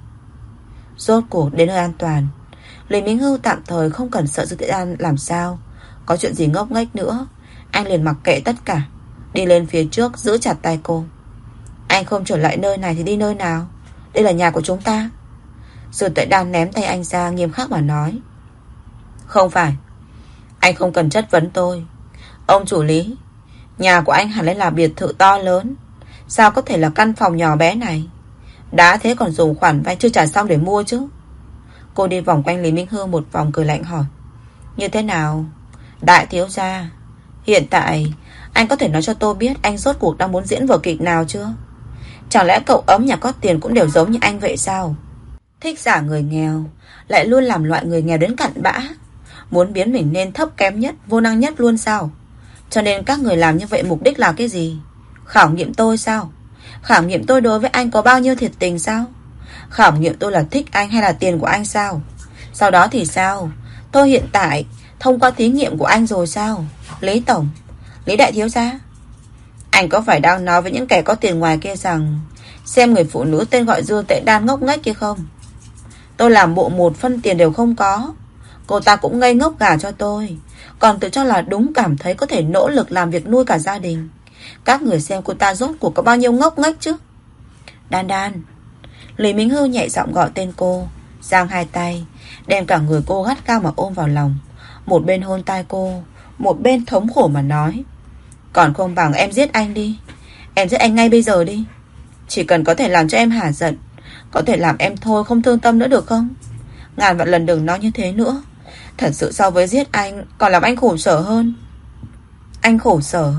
Rốt cuộc đến nơi an toàn, Lý Minh Hưu tạm thời không cần sợ Dư Tệ Đan làm sao. Có chuyện gì ngốc nghếch nữa, anh liền mặc kệ tất cả, đi lên phía trước giữ chặt tay cô. Anh không trở lại nơi này thì đi nơi nào? Đây là nhà của chúng ta. Dư Tệ Đan ném tay anh ra, nghiêm khắc mà nói. Không phải. Anh không cần chất vấn tôi. Ông chủ Lý, nhà của anh hẳn là biệt thự to lớn, sao có thể là căn phòng nhỏ bé này? Đã thế còn dùng khoản vay chưa trả xong để mua chứ. Cô đi vòng quanh Lý Minh Hưu một vòng, cười lạnh hỏi. Như thế nào, đại thiếu gia? Hiện tại anh có thể nói cho tôi biết anh rốt cuộc đang muốn diễn vở kịch nào chưa? Chẳng lẽ cậu ấm nhà có tiền cũng đều giống như anh vậy sao? Thích giả người nghèo, lại luôn làm loại người nghèo đến cặn bã, muốn biến mình nên thấp kém nhất, vô năng nhất luôn sao? Cho nên các người làm như vậy mục đích là cái gì? Khảo nghiệm tôi sao? Khảo nghiệm tôi đối với anh có bao nhiêu thiệt tình sao? Khảo nghiệm tôi là thích anh hay là tiền của anh sao? Sau đó thì sao? Tôi hiện tại thông qua thí nghiệm của anh rồi sao? Lý Tổng, Lý Đại Thiếu Gia, anh có phải đang nói với những kẻ có tiền ngoài kia rằng xem người phụ nữ tên gọi Dương Tệ Đan ngốc nghếch kia không? Tôi làm bộ một phân tiền đều không có, cô ta cũng ngây ngốc gả cho tôi, còn tự cho là đúng, cảm thấy có thể nỗ lực làm việc nuôi cả gia đình. Các người xem cô ta rốt cuộc có bao nhiêu ngốc nghếch chứ? Đan Đan. Lý Minh Hưu nhẹ giọng gọi tên cô, giang hai tay đem cả người cô gắt cao mà ôm vào lòng, một bên hôn tai cô, một bên thống khổ mà nói: còn không bằng em giết anh đi. Em giết anh ngay bây giờ đi. Chỉ cần có thể làm cho em hả giận, có thể làm em thôi không thương tâm nữa được không? Ngàn vạn lần đừng nói như thế nữa. Thật sự so với giết anh còn làm anh khổ sở hơn. Anh khổ sở?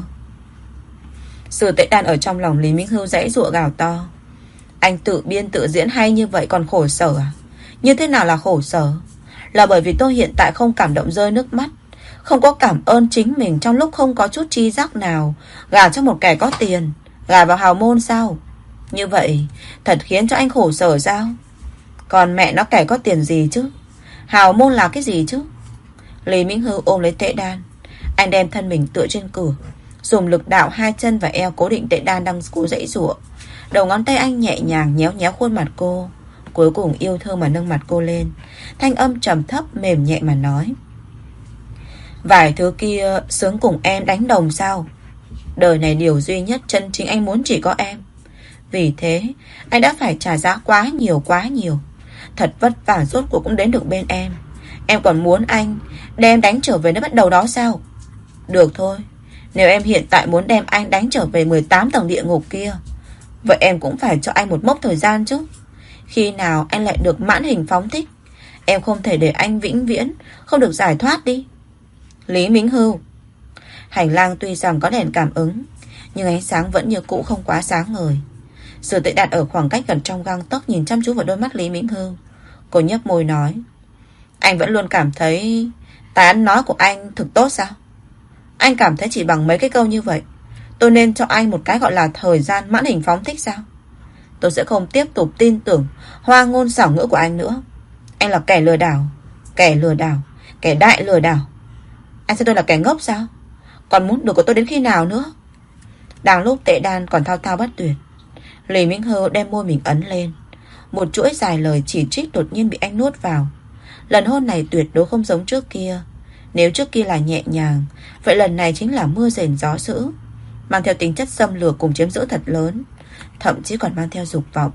Sự Tệ Đan ở trong lòng Lý Minh Hưu giãy giụa gào to: anh tự biên tự diễn hay như vậy còn khổ sở à? Như thế nào là khổ sở? Là bởi vì tôi hiện tại không cảm động rơi nước mắt, không có cảm ơn chính mình trong lúc không có chút tri giác nào, gả cho một kẻ có tiền, gả vào hào môn sao? Như vậy thật khiến cho anh khổ sở sao? Còn mẹ nó kẻ có tiền gì chứ? Hào môn là cái gì chứ? Lý Minh Hưu ôm lấy Tệ Đan. Anh đem thân mình tựa trên cửa, dùng lực đạo hai chân và eo cố định Tệ Đan đang cố giãy giụa. Đầu ngón tay anh nhẹ nhàng nhéo nhéo khuôn mặt cô, cuối cùng yêu thương mà nâng mặt cô lên. Thanh âm trầm thấp mềm nhẹ mà nói: vài thứ kia sướng cùng em đánh đồng sao? Đời này điều duy nhất chân chính anh muốn chỉ có em. Vì thế anh đã phải trả giá quá nhiều quá nhiều. Thật vất vả rốt cuộc cũng đến được bên em. Em còn muốn anh đem đánh trở về nơi bắt đầu đó sao? Được thôi, nếu em hiện tại muốn đem anh đánh trở về 18 tầng địa ngục kia, vậy em cũng phải cho anh một mốc thời gian chứ. Khi nào anh lại được mãn hình phóng thích? Em không thể để anh vĩnh viễn không được giải thoát đi. Lý Minh Hưu. Hành lang tuy rằng có đèn cảm ứng, nhưng ánh sáng vẫn như cũ không quá sáng ngời. Sự Tệ Đan ở khoảng cách gần trong gang tấc nhìn chăm chú vào đôi mắt Lý Minh Hưu. Cô nhếch môi nói: anh vẫn luôn cảm thấy tài ăn nói của anh thực tốt sao? Anh cảm thấy chỉ bằng mấy cái câu như vậy tôi nên cho anh một cái gọi là thời gian mãn hình phóng thích sao? Tôi sẽ không tiếp tục tin tưởng hoa ngôn xảo ngữ của anh nữa. Anh là kẻ lừa đảo, kẻ lừa đảo, kẻ đại lừa đảo. Anh xem tôi là kẻ ngốc sao? Còn muốn đùa của tôi đến khi nào nữa? Đang lúc Tệ Đan còn thao thao bất tuyệt, Lý Minh Hưu đem môi mình ấn lên. Một chuỗi dài lời chỉ trích đột nhiên bị anh nuốt vào. Lần hôn này tuyệt đối không giống trước kia. Nếu trước kia là nhẹ nhàng, vậy lần này chính là mưa rền gió dữ, mang theo tính chất xâm lược cùng chiếm giữ thật lớn, thậm chí còn mang theo dục vọng.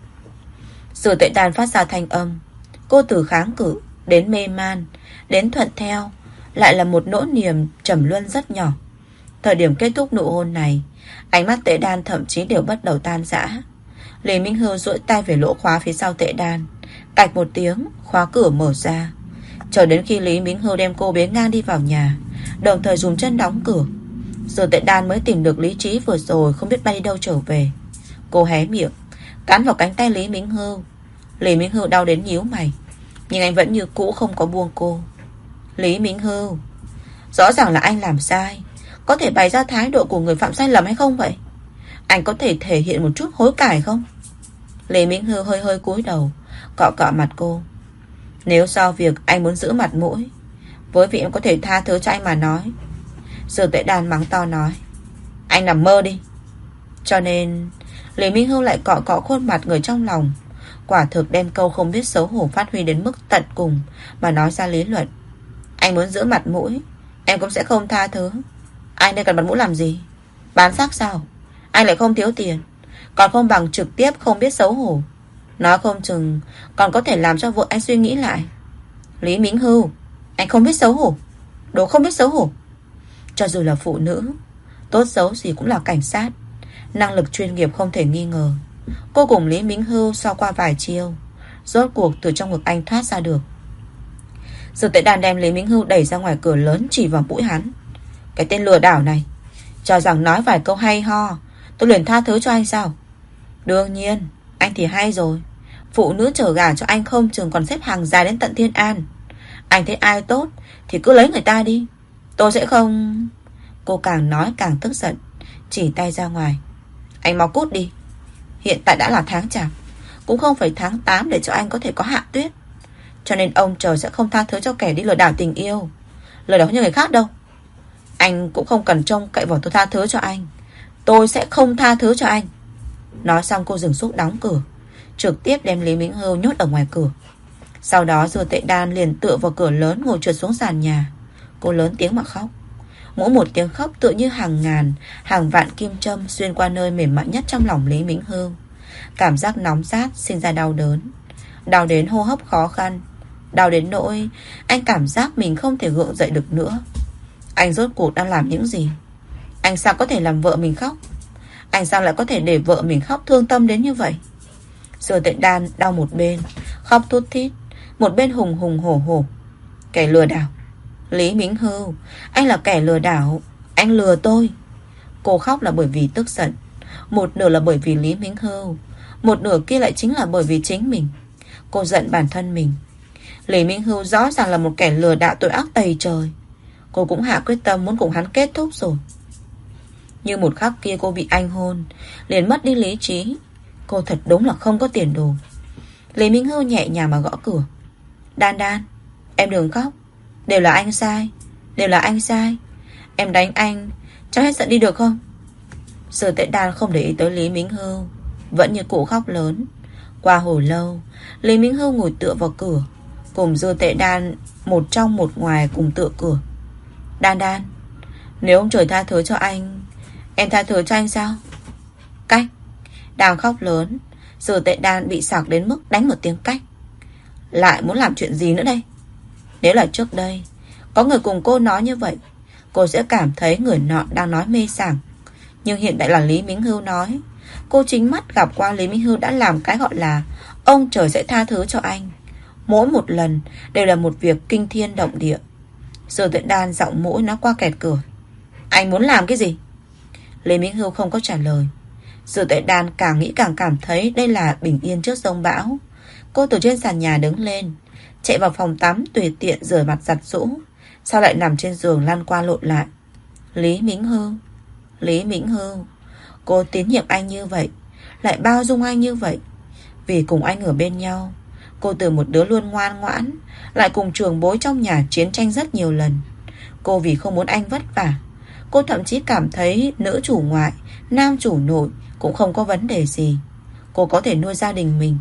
Sự Tệ Đan phát ra thanh âm. Cô từ kháng cự đến mê man, đến thuận theo, lại là một nỗi niềm trầm luân rất nhỏ. Thời điểm kết thúc nụ hôn này, ánh mắt Tệ Đan thậm chí đều bắt đầu tan rã. Lý Minh Hưu duỗi tay về lỗ khóa phía sau Tệ Đan. Cạch một tiếng, khóa cửa mở ra. Chờ đến khi Lý Minh Hưu đem cô bế ngang đi vào nhà, đồng thời dùng chân đóng cửa, Sự Tệ Đan mới tìm được lý trí vừa rồi không biết bay đi đâu trở về. Cô hé miệng cắn vào cánh tay Lý Minh Hưu. Lý Minh Hưu đau đến nhíu mày, nhưng anh vẫn như cũ không có buông cô. Lý Minh Hưu, rõ ràng là anh làm sai, có thể bày ra thái độ của người phạm sai lầm hay không vậy? Anh có thể thể hiện một chút hối cải không? Lý Minh Hưu hơi hơi cúi đầu, cọ cọ mặt cô. Nếu do việc anh muốn giữ mặt mũi, với việc em có thể tha thứ cho anh mà nói. Sự Tệ Đan mắng to nói: anh nằm mơ đi. Cho nên Lý Minh Hưu lại cọ cọ khuôn mặt người trong lòng. Quả thực đem câu không biết xấu hổ phát huy đến mức tận cùng mà nói ra lý luận. Anh muốn giữ mặt mũi, em cũng sẽ không tha thứ. Anh đây cần mặt mũi làm gì? Bán xác sao? Anh lại không thiếu tiền, còn không bằng trực tiếp không biết xấu hổ. Nói không chừng còn có thể làm cho vợ anh suy nghĩ lại. Lý Minh Hưu, anh không biết xấu hổ, đồ không biết xấu hổ. Cho dù là phụ nữ, tốt xấu gì cũng là cảnh sát, năng lực chuyên nghiệp không thể nghi ngờ. Cô cùng Lý Minh Hưu so qua vài chiêu, rốt cuộc từ trong ngực anh thoát ra được. Sự Tệ Đan đem Lý Minh Hưu đẩy ra ngoài cửa lớn, chỉ vào mũi hắn. Cái tên lừa đảo này, cho rằng nói vài câu hay ho tôi liền tha thứ cho anh sao? Đương nhiên, anh thì hay rồi. Phụ nữ trở gả cho anh không chừng còn xếp hàng dài đến tận Thiên An. Anh thấy ai tốt thì cứ lấy người ta đi, tôi sẽ không... Cô càng nói càng tức giận, chỉ tay ra ngoài. Anh mau cút đi, Hiện tại đã là tháng Chạp, cũng không phải tháng 8 để cho anh có thể có hạ tuyết. Cho nên ông trời sẽ không tha thứ cho kẻ đi lừa đảo tình yêu, lừa đảo như người khác đâu. Anh cũng không cần trông cậy vào tôi tha thứ cho anh. Tôi sẽ không tha thứ cho anh. Nói xong cô dừng xúc đóng cửa, trực tiếp đem Lý Minh Hưu nhốt ở ngoài cửa. Sau đó Dư Tệ Đan liền tựa vào cửa lớn, ngồi trượt xuống sàn nhà. Cô lớn tiếng mà khóc. Mỗi một tiếng khóc tựa như hàng ngàn, hàng vạn kim châm xuyên qua nơi mềm mại nhất trong lòng Lý Minh Hưu. Cảm giác nóng rát sinh ra đau đớn, đau đến hô hấp khó khăn, đau đến nỗi anh cảm giác mình không thể gượng dậy được nữa. Anh rốt cuộc đang làm những gì? Anh sao có thể làm vợ mình khóc? Anh sao lại có thể để vợ mình khóc thương tâm đến như vậy? Dư Tệ Đan đau một bên, khóc thút thít, một bên hùng hùng hổ hổ. Kẻ lừa đảo, Lý Minh Hưu, anh là kẻ lừa đảo, anh lừa tôi. Cô khóc là bởi vì tức giận, một nửa là bởi vì Lý Minh Hưu, một nửa kia lại chính là bởi vì chính mình. Cô giận bản thân mình. Lý Minh Hưu rõ ràng là một kẻ lừa đảo tội ác tày trời. Cô cũng hạ quyết tâm muốn cùng hắn kết thúc rồi. Như một khắc kia cô bị anh hôn, liền mất đi lý trí. Cô thật đúng là không có tiền đồ. Lý Minh Hưu nhẹ nhàng mà gõ cửa. Đan Đan, em đừng khóc. Đều là anh sai, đều là anh sai. Em đánh anh, cho hết giận đi được không? Dư Tệ Đan không để ý tới Lý Minh Hưu, vẫn như cũ khóc lớn. Qua hồi lâu, Lý Minh Hưu ngồi tựa vào cửa, cùng Dư Tệ Đan một trong một ngoài cùng tựa cửa. Đan Đan, nếu ông trời tha thứ cho anh, em tha thứ cho anh sao? Cách. Đang khóc lớn, Dư Tệ Đan bị sặc đến mức đánh một tiếng cách. Lại muốn làm chuyện gì nữa đây? Nếu là trước đây có người cùng cô nói như vậy, cô sẽ cảm thấy người nọ đang nói mê sảng. Nhưng hiện tại là Lý Minh Hưu nói. Cô chính mắt gặp qua Lý Minh Hưu đã làm cái gọi là ông trời sẽ tha thứ cho anh. Mỗi một lần đều là một việc kinh thiên động địa. Dư Tệ Đan giọng mũi nó qua kẹt cửa. Anh muốn làm cái gì? Lý Minh Hưu không có trả lời. Dư Tệ Đan càng nghĩ càng cảm thấy đây là bình yên trước giông bão. Cô từ trên sàn nhà đứng lên, chạy vào phòng tắm tùy tiện rửa mặt giặt giũ, sau lại nằm trên giường lăn qua lộn lại. Lý Minh Hưu, Lý Minh Hưu. Cô tín nhiệm anh như vậy, lại bao dung anh như vậy. Vì cùng anh ở bên nhau, cô từ một đứa luôn ngoan ngoãn, lại cùng trưởng bối trong nhà chiến tranh rất nhiều lần. Cô vì không muốn anh vất vả. Cô thậm chí cảm thấy nữ chủ ngoại, nam chủ nội cũng không có vấn đề gì. Cô có thể nuôi gia đình mình.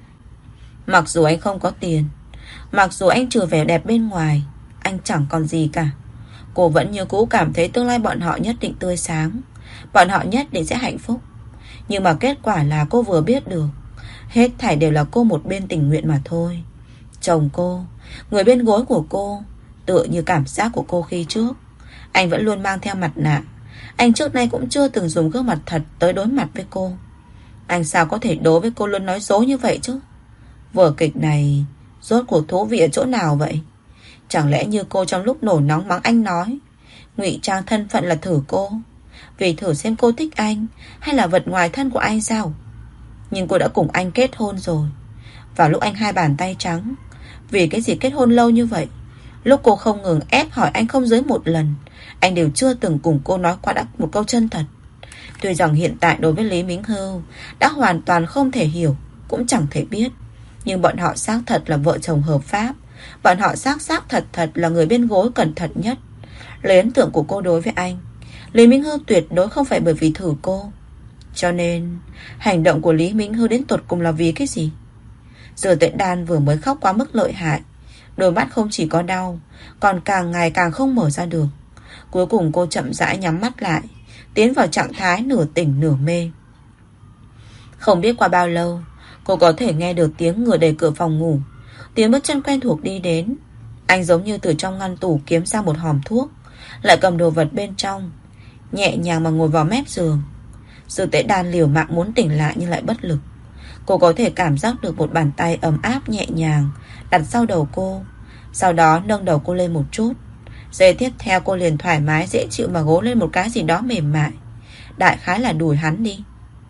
Mặc dù anh không có tiền, mặc dù anh trừ vẻ đẹp bên ngoài, anh chẳng còn gì cả, cô vẫn như cũ cảm thấy tương lai bọn họ nhất định tươi sáng, bọn họ nhất định sẽ hạnh phúc. Nhưng mà kết quả là cô vừa biết được, hết thảy đều là cô một bên tình nguyện mà thôi. Chồng cô, người bên gối của cô, tựa như cảm giác của cô khi trước. Anh vẫn luôn mang theo mặt nạ. Anh trước nay cũng chưa từng dùng gương mặt thật tới đối mặt với cô. Anh sao có thể đối với cô luôn nói dối như vậy chứ? Vở kịch này rốt cuộc thú vị ở chỗ nào vậy? Chẳng lẽ như cô trong lúc nổi nóng mắng anh nói, ngụy trang thân phận là thử cô, vì thử xem cô thích anh hay là vật ngoài thân của anh sao? Nhưng cô đã cùng anh kết hôn rồi, vào lúc anh hai bàn tay trắng. Vì cái gì kết hôn lâu như vậy? Lúc cô không ngừng ép hỏi anh không dưới một lần, anh đều chưa từng cùng cô nói qua một câu chân thật. Tuy rằng hiện tại đối với Lý Minh Hưu đã hoàn toàn không thể hiểu, cũng chẳng thể biết, nhưng bọn họ xác thật là vợ chồng hợp pháp. Bọn họ xác thật là người bên gối cẩn thận nhất. Lấy ấn tượng của cô đối với anh, Lý Minh Hưu tuyệt đối không phải bởi vì thử cô. Cho nên hành động của Lý Minh Hưu đến tột cùng là vì cái gì? Dư Tệ Đan vừa mới khóc quá mức lợi hại, đôi mắt không chỉ có đau, còn càng ngày càng không mở ra được. Cuối cùng cô chậm rãi nhắm mắt lại, tiến vào trạng thái nửa tỉnh nửa mê. Không biết qua bao lâu, cô có thể nghe được tiếng người đẩy cửa phòng ngủ, tiếng bước chân quen thuộc đi đến. Anh giống như từ trong ngăn tủ kiếm ra một hòm thuốc, lại cầm đồ vật bên trong, nhẹ nhàng mà ngồi vào mép giường. Dư Tệ Đan liều mạng muốn tỉnh lại nhưng lại bất lực. Cô có thể cảm giác được một bàn tay ấm áp nhẹ nhàng đặt sau đầu cô, sau đó nâng đầu cô lên một chút. Giây tiếp theo cô liền thoải mái dễ chịu mà gối lên một cái gì đó mềm mại, đại khái là đùi hắn đi.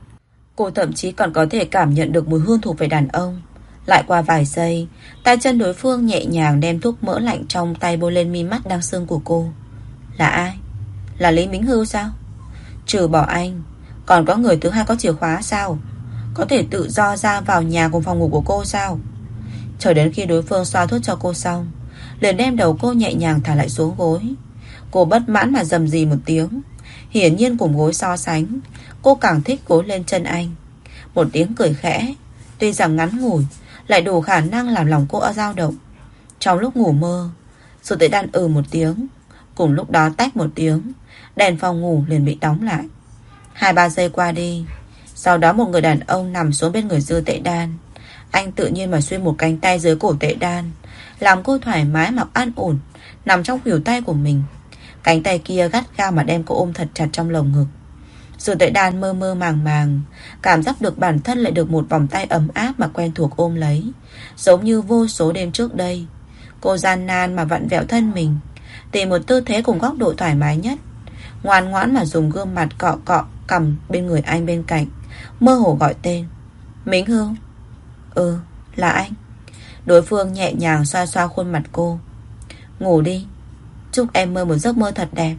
Cô thậm chí còn có thể cảm nhận được mùi hương thuộc về đàn ông. Lại qua vài giây, tay chân đối phương nhẹ nhàng đem thuốc mỡ lạnh trong tay bôi lên mi mắt đang sưng của cô. Là ai? Là Lý Minh Hưu sao? Trừ bỏ anh, còn có người thứ hai có chìa khóa sao? có thể tự do ra vào nhà cùng phòng ngủ của cô sao? Chờ đến khi đối phương xoa thuốc cho cô xong, liền đem đầu cô nhẹ nhàng thả lại xuống gối. Cô bất mãn mà rầm rì một tiếng. Hiển nhiên cùng gối so sánh, cô càng thích gối lên chân anh. Một tiếng cười khẽ, tuy rằng ngắn ngủi, lại đủ khả năng làm lòng cô dao động. Trong lúc ngủ mơ, Sở Tuệ Đan một tiếng. Cùng lúc đó tách một tiếng, đèn phòng ngủ liền bị đóng lại. 2-3 giây qua đi, sau đó một người đàn ông nằm xuống bên người Dư Tệ Đan. Anh tự nhiên mà xuyên một cánh tay dưới cổ Tệ Đan, làm cô thoải mái mà an ổn nằm trong khuỷu tay của mình. Cánh tay kia gắt gao mà đem cô ôm thật chặt trong lồng ngực. Dư Tệ Đan mơ mơ màng màng, cảm giác được bản thân lại được một vòng tay ấm áp mà quen thuộc ôm lấy, giống như vô số đêm trước đây. Cô gian nan mà vặn vẹo thân mình, tìm một tư thế cùng góc độ thoải mái nhất, ngoan ngoãn mà dùng gương mặt cọ cọ cằm bên người anh bên cạnh, mơ hồ gọi tên. Mính Hương. Ừ, là anh. Đối phương nhẹ nhàng xoa xoa khuôn mặt cô. Ngủ đi, chúc em mơ một giấc mơ thật đẹp.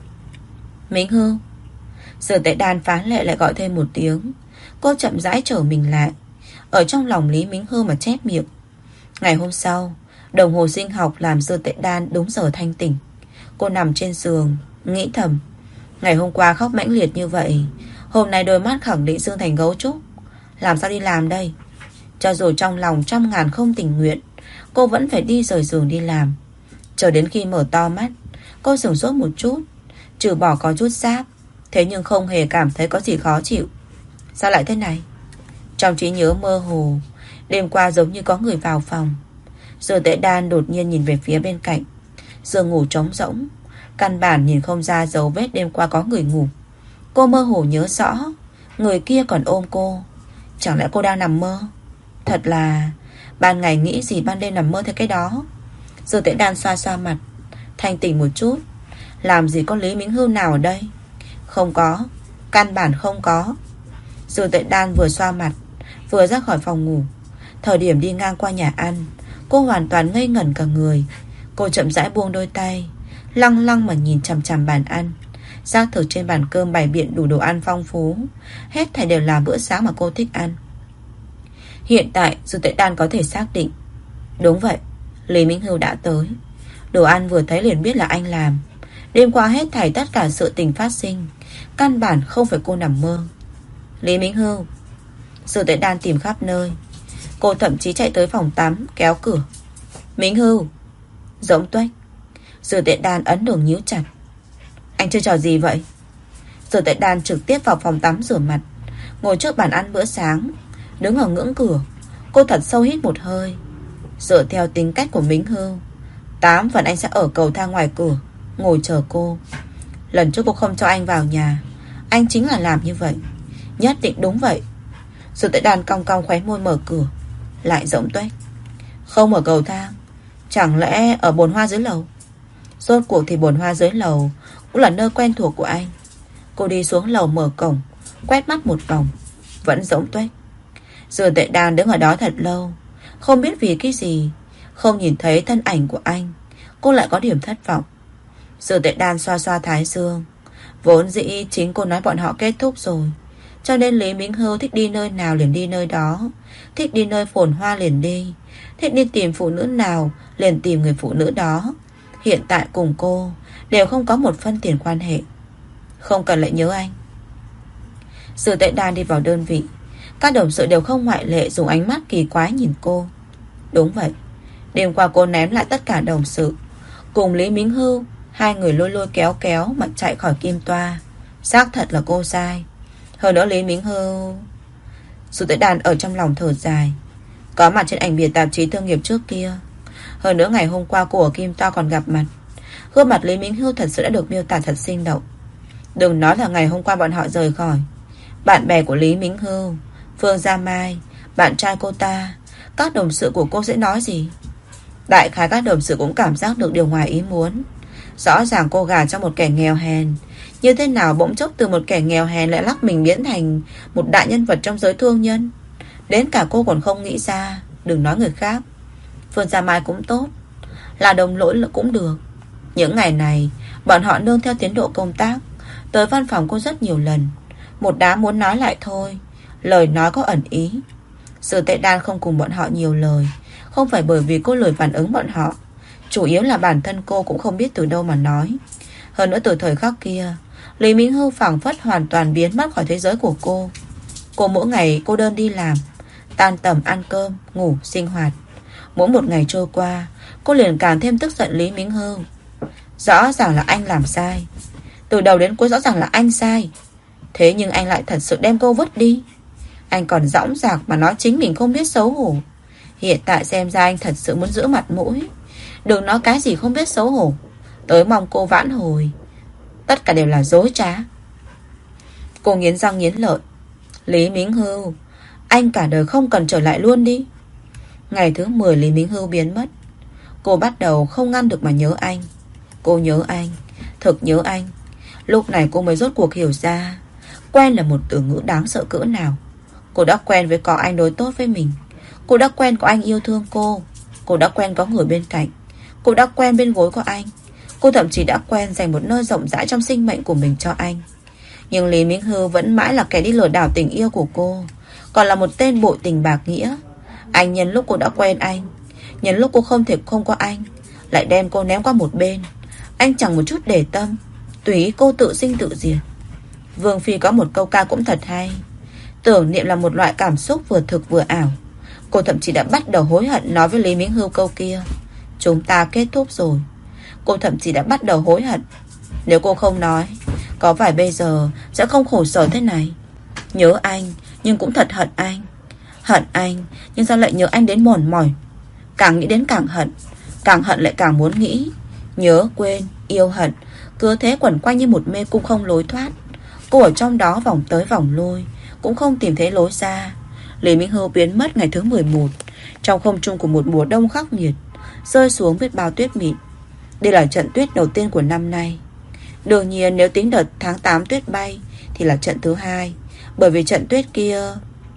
Mính Hương. Sở Tệ Đan phá lệ lại gọi thêm một tiếng. Cô chậm rãi trở mình lại. Ở trong lòng Lý Mính Hương mà chép miệng. Ngày hôm sau, đồng hồ sinh học làm Sở Tệ Đan đúng giờ thanh tỉnh. Cô nằm trên giường, nghĩ thầm, ngày hôm qua khóc mãnh liệt như vậy, hôm nay đôi mắt khẳng định xương thành gấu trúc. Làm sao đi làm đây? Cho dù trong lòng trăm ngàn không tình nguyện, cô vẫn phải đi rời giường đi làm. Chờ đến khi mở to mắt, cô sửng sốt một chút, trừ bỏ có chút sáp, thế nhưng không hề cảm thấy có gì khó chịu. Sao lại thế này? Trong trí nhớ mơ hồ, đêm qua giống như có người vào phòng. Sở Tệ Đan đột nhiên nhìn về phía bên cạnh. Giường ngủ trống rỗng, căn bản nhìn không ra dấu vết đêm qua có người ngủ. Cô mơ hồ nhớ rõ, người kia còn ôm cô. Chẳng lẽ cô đang nằm mơ? Thật là ban ngày nghĩ gì ban đêm nằm mơ thế cái đó. Sở Tệ Đan xoa xoa mặt, thanh tỉnh một chút. Làm gì có Lý Mính Hương nào ở đây? Không có, căn bản không có. Sở Tệ Đan vừa xoa mặt, vừa ra khỏi phòng ngủ. Thời điểm đi ngang qua nhà ăn, cô hoàn toàn ngây ngẩn cả người. Cô chậm rãi buông đôi tay, lăng lăng mà nhìn chằm chằm bàn ăn. Xác thực trên bàn cơm bày biện đủ đồ ăn phong phú, hết thảy đều là bữa sáng mà cô thích ăn. Hiện tại Dư Tệ Đan có thể xác định, đúng vậy, Lý Minh Hưu đã tới. Đồ ăn vừa thấy liền biết là anh làm. Đêm qua hết thảy tất cả sự tình phát sinh, căn bản không phải cô nằm mơ. Lý Minh Hưu. Dư Tệ Đan tìm khắp nơi. Cô thậm chí chạy tới phòng tắm, kéo cửa. Minh Hưu. Giống tuếch. Dư Tệ Đan ấn đường nhíu chặt. Anh chơi trò gì vậy? Dư Tệ Đan trực tiếp vào phòng tắm rửa mặt, ngồi trước bàn ăn bữa sáng, đứng ở ngưỡng cửa. Cô thật sâu hít một hơi. Dựa theo tính cách của Minh Hưu, 8 phần anh sẽ ở cầu thang ngoài cửa, ngồi chờ cô. Lần trước cô không cho anh vào nhà, anh chính là làm như vậy. Nhất định đúng vậy. Dư Tệ Đan cong cong khóe môi mở cửa. Lại giọng tuếch. Không ở cầu thang, chẳng lẽ ở bồn hoa dưới lầu? Rốt cuộc thì bồn hoa dưới lầu cũng là nơi quen thuộc của anh. Cô đi xuống lầu mở cổng, quét mắt một vòng, vẫn giọng tuếch. Dư Tệ Đan đứng ở đó thật lâu, không biết vì cái gì, không nhìn thấy thân ảnh của anh. Cô lại có điểm thất vọng. Dư Tệ Đan xoa xoa thái dương. Vốn dĩ chính cô nói bọn họ kết thúc rồi, cho nên Lý Minh Hưu thích đi nơi nào liền đi nơi đó, thích đi nơi phồn hoa liền đi, thích đi tìm phụ nữ nào liền tìm người phụ nữ đó. Hiện tại cùng cô đều không có một phân tiền quan hệ. Không cần lại nhớ anh. Dư Tệ Đan đi vào đơn vị, các đồng sự đều không ngoại lệ dùng ánh mắt kỳ quái nhìn cô. Đúng vậy, đêm qua cô ném lại tất cả đồng sự, cùng Lý Minh Hưu, hai người lôi lôi kéo kéo mà chạy khỏi Kim Toa. Xác thật là cô sai. Hơn nữa Lý Minh Hưu... Dư Tệ Đan ở trong lòng thở dài. Có mặt trên ảnh bìa tạp chí thương nghiệp trước kia. Hơn nữa ngày hôm qua cô ở Kim Toa còn gặp mặt. Gương mặt Lý Minh Hưu thật sự đã được miêu tả thật sinh động. Đừng nói là ngày hôm qua bọn họ rời khỏi. Bạn bè của Lý Minh Hưu, Phương Gia Mai, bạn trai cô ta, các đồng sự của cô sẽ nói gì? Đại khái các đồng sự cũng cảm giác được điều ngoài ý muốn. Rõ ràng cô gả cho một kẻ nghèo hèn, như thế nào bỗng chốc từ một kẻ nghèo hèn lại lắc mình biến thành một đại nhân vật trong giới thương nhân. Đến cả cô còn không nghĩ ra, đừng nói người khác. Phương Gia Mai cũng tốt, là đồng lỗi cũng được. Những ngày này bọn họ nương theo tiến độ công tác, tới văn phòng cô rất nhiều lần. Một đám muốn nói lại thôi, lời nói có ẩn ý. Sư Tệ Đan không cùng bọn họ nhiều lời, không phải bởi vì cô lười phản ứng bọn họ, chủ yếu là bản thân cô cũng không biết từ đâu mà nói. Hơn nữa từ thời khắc kia, Lý Minh Hưu phảng phất hoàn toàn biến mất khỏi thế giới của cô. Cô mỗi ngày cô đơn đi làm, tan tầm ăn cơm, ngủ, sinh hoạt. Mỗi một ngày trôi qua, cô liền càng thêm tức giận Lý Minh Hưu. Rõ ràng là anh làm sai, từ đầu đến cuối rõ ràng là anh sai. Thế nhưng anh lại thật sự đem cô vứt đi. Anh còn dõng dạc mà nói chính mình không biết xấu hổ. Hiện tại xem ra anh thật sự muốn giữ mặt mũi. Đừng nói cái gì không biết xấu hổ, tới mong cô vãn hồi. Tất cả đều là dối trá. Cô nghiến răng nghiến lợi. Lý Minh Hưu, anh cả đời không cần trở lại luôn đi. Ngày thứ 10 Lý Minh Hưu biến mất. Cô bắt đầu không ngăn được mà nhớ anh. Cô nhớ anh, thực nhớ anh. Lúc này cô mới rốt cuộc hiểu ra quen là một từ ngữ đáng sợ cỡ nào. Cô đã quen với có anh đối tốt với mình. Cô đã quen có anh yêu thương cô. Cô đã quen có người bên cạnh. Cô đã quen bên gối của anh. Cô thậm chí đã quen dành một nơi rộng rãi trong sinh mệnh của mình cho anh. Nhưng Lý Minh Hưu vẫn mãi là kẻ đi lừa đảo tình yêu của cô, còn là một tên bội tình bạc nghĩa. Anh nhân lúc cô đã quen anh, nhân lúc cô không thể không có anh, lại đem cô ném qua một bên. Anh chẳng một chút để tâm, tùy ý cô tự sinh tự diệt. Vương Phi có một câu ca cũng thật hay: tưởng niệm là một loại cảm xúc vừa thực vừa ảo. Cô thậm chí đã bắt đầu hối hận nói với Lý Minh Hưu câu kia: chúng ta kết thúc rồi. Cô thậm chí đã bắt đầu hối hận. Nếu cô không nói, có phải bây giờ sẽ không khổ sở thế này. Nhớ anh, nhưng cũng thật hận anh. Hận anh, nhưng sao lại nhớ anh đến mòn mỏi. Càng nghĩ đến càng hận lại càng muốn nghĩ. Nhớ, quên, yêu, hận, cứ thế quẩn quanh như một mê cung không lối thoát. Cô ở trong đó vòng tới vòng lui, cũng không tìm thấy lối ra. Lý Minh Hưu biến mất ngày thứ 11, trong không trung của một mùa đông khắc nghiệt, rơi xuống biết bao tuyết mịn. Đây là trận tuyết đầu tiên của năm nay. Đương nhiên nếu tính đợt tháng 8 tuyết bay thì là trận thứ 2, bởi vì trận tuyết kia,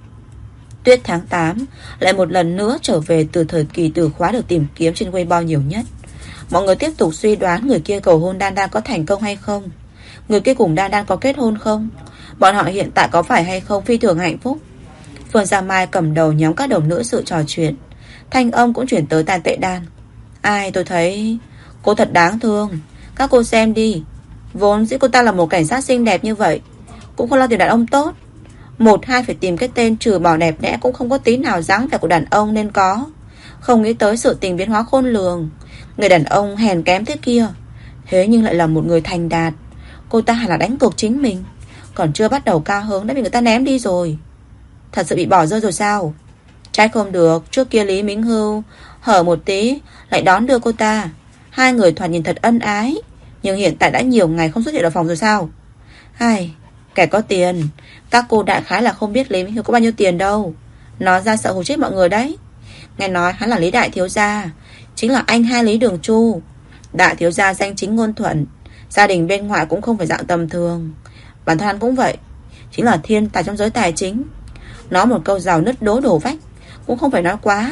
tuyết tháng 8, lại một lần nữa trở về từ thời kỳ từ khóa được tìm kiếm trên Weibo nhiều nhất. Mọi người tiếp tục suy đoán người kia cầu hôn Đan Đan có thành công hay không, người kia cùng Đan Đan có kết hôn không, bọn họ hiện tại có phải hay không phi thường hạnh phúc. Phương Gia Mai cầm đầu nhóm các đồng nữ sự trò chuyện, thanh âm cũng chuyển tới tai Tệ Đan. Ai, tôi thấy cô thật đáng thương. Các cô xem đi, vốn dĩ cô ta là một cảnh sát xinh đẹp như vậy, cũng không lo tìm đàn ông tốt. Một hai phải tìm cái tên trừ bỏ đẹp đẽ cũng không có tí nào dáng vẻ của đàn ông nên có. Không nghĩ tới sự tình biến hóa khôn lường. Người đàn ông hèn kém thế kia, thế nhưng lại là một người thành đạt. Cô ta hẳn là đánh cược chính mình, còn chưa bắt đầu cao hứng đã bị người ta ném đi rồi. Thật sự bị bỏ rơi rồi sao? Trách không được, trước kia Lý Minh Hưu hở một tí lại đón đưa cô ta, hai người thoạt nhìn thật ân ái. Nhưng hiện tại đã nhiều ngày không xuất hiện ở phòng rồi sao? Ai, kẻ có tiền, các cô đại khái là không biết Lý Minh Hưu có bao nhiêu tiền đâu. Nói ra sợ hù chết mọi người đấy. Nghe nói hắn là Lý Đại Thiếu Gia, chính là anh hai Lý Đường Chu. Đại Thiếu Gia danh chính ngôn thuận, gia đình bên ngoài cũng không phải dạng tầm thường. Bản thân hắn cũng vậy, chính là thiên tài trong giới tài chính. Nói một câu rào nứt đố đổ vách cũng không phải nói quá.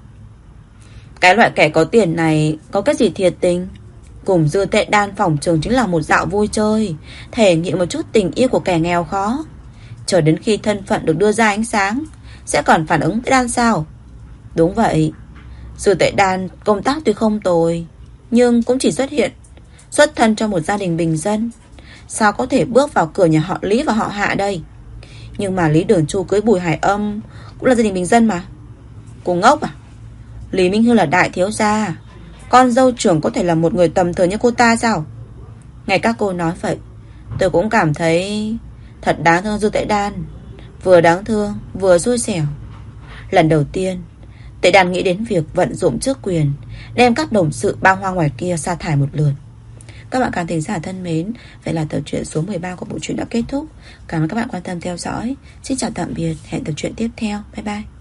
Cái loại kẻ có tiền này có cái gì thiệt tình. Cùng Dư Tệ Đan phòng trường chính là một dạo vui chơi, thể nghiệm một chút tình yêu của kẻ nghèo khó. Chờ đến khi thân phận được đưa ra ánh sáng, sẽ còn phản ứng Tệ Đan sao? Đúng vậy, Dư Tệ Đan công tác tuy không tồi, nhưng cũng chỉ xuất thân trong một gia đình bình dân. Sao có thể bước vào cửa nhà họ Lý và họ Hạ đây? Nhưng mà Lý Đường Chu cưới Bùi Hải Âm cũng là gia đình bình dân mà. Cô ngốc à? Lý Minh Hưu là đại thiếu gia, con dâu trưởng có thể là một người tầm thường như cô ta sao? Ngay các cô nói vậy, tôi cũng cảm thấy thật đáng thương Dư Tệ Đan. Vừa đáng thương vừa xui xẻo. Lần đầu tiên Tệ Đan nghĩ đến việc vận dụng chức quyền, đem các đồng sự bang hoa ngoài kia sa thải một lượt. Các bạn khán thính giả thân mến, vậy là tập truyện số 13 của bộ truyện đã kết thúc. Cảm ơn các bạn quan tâm theo dõi. Xin chào tạm biệt, hẹn tập truyện tiếp theo. Bye bye.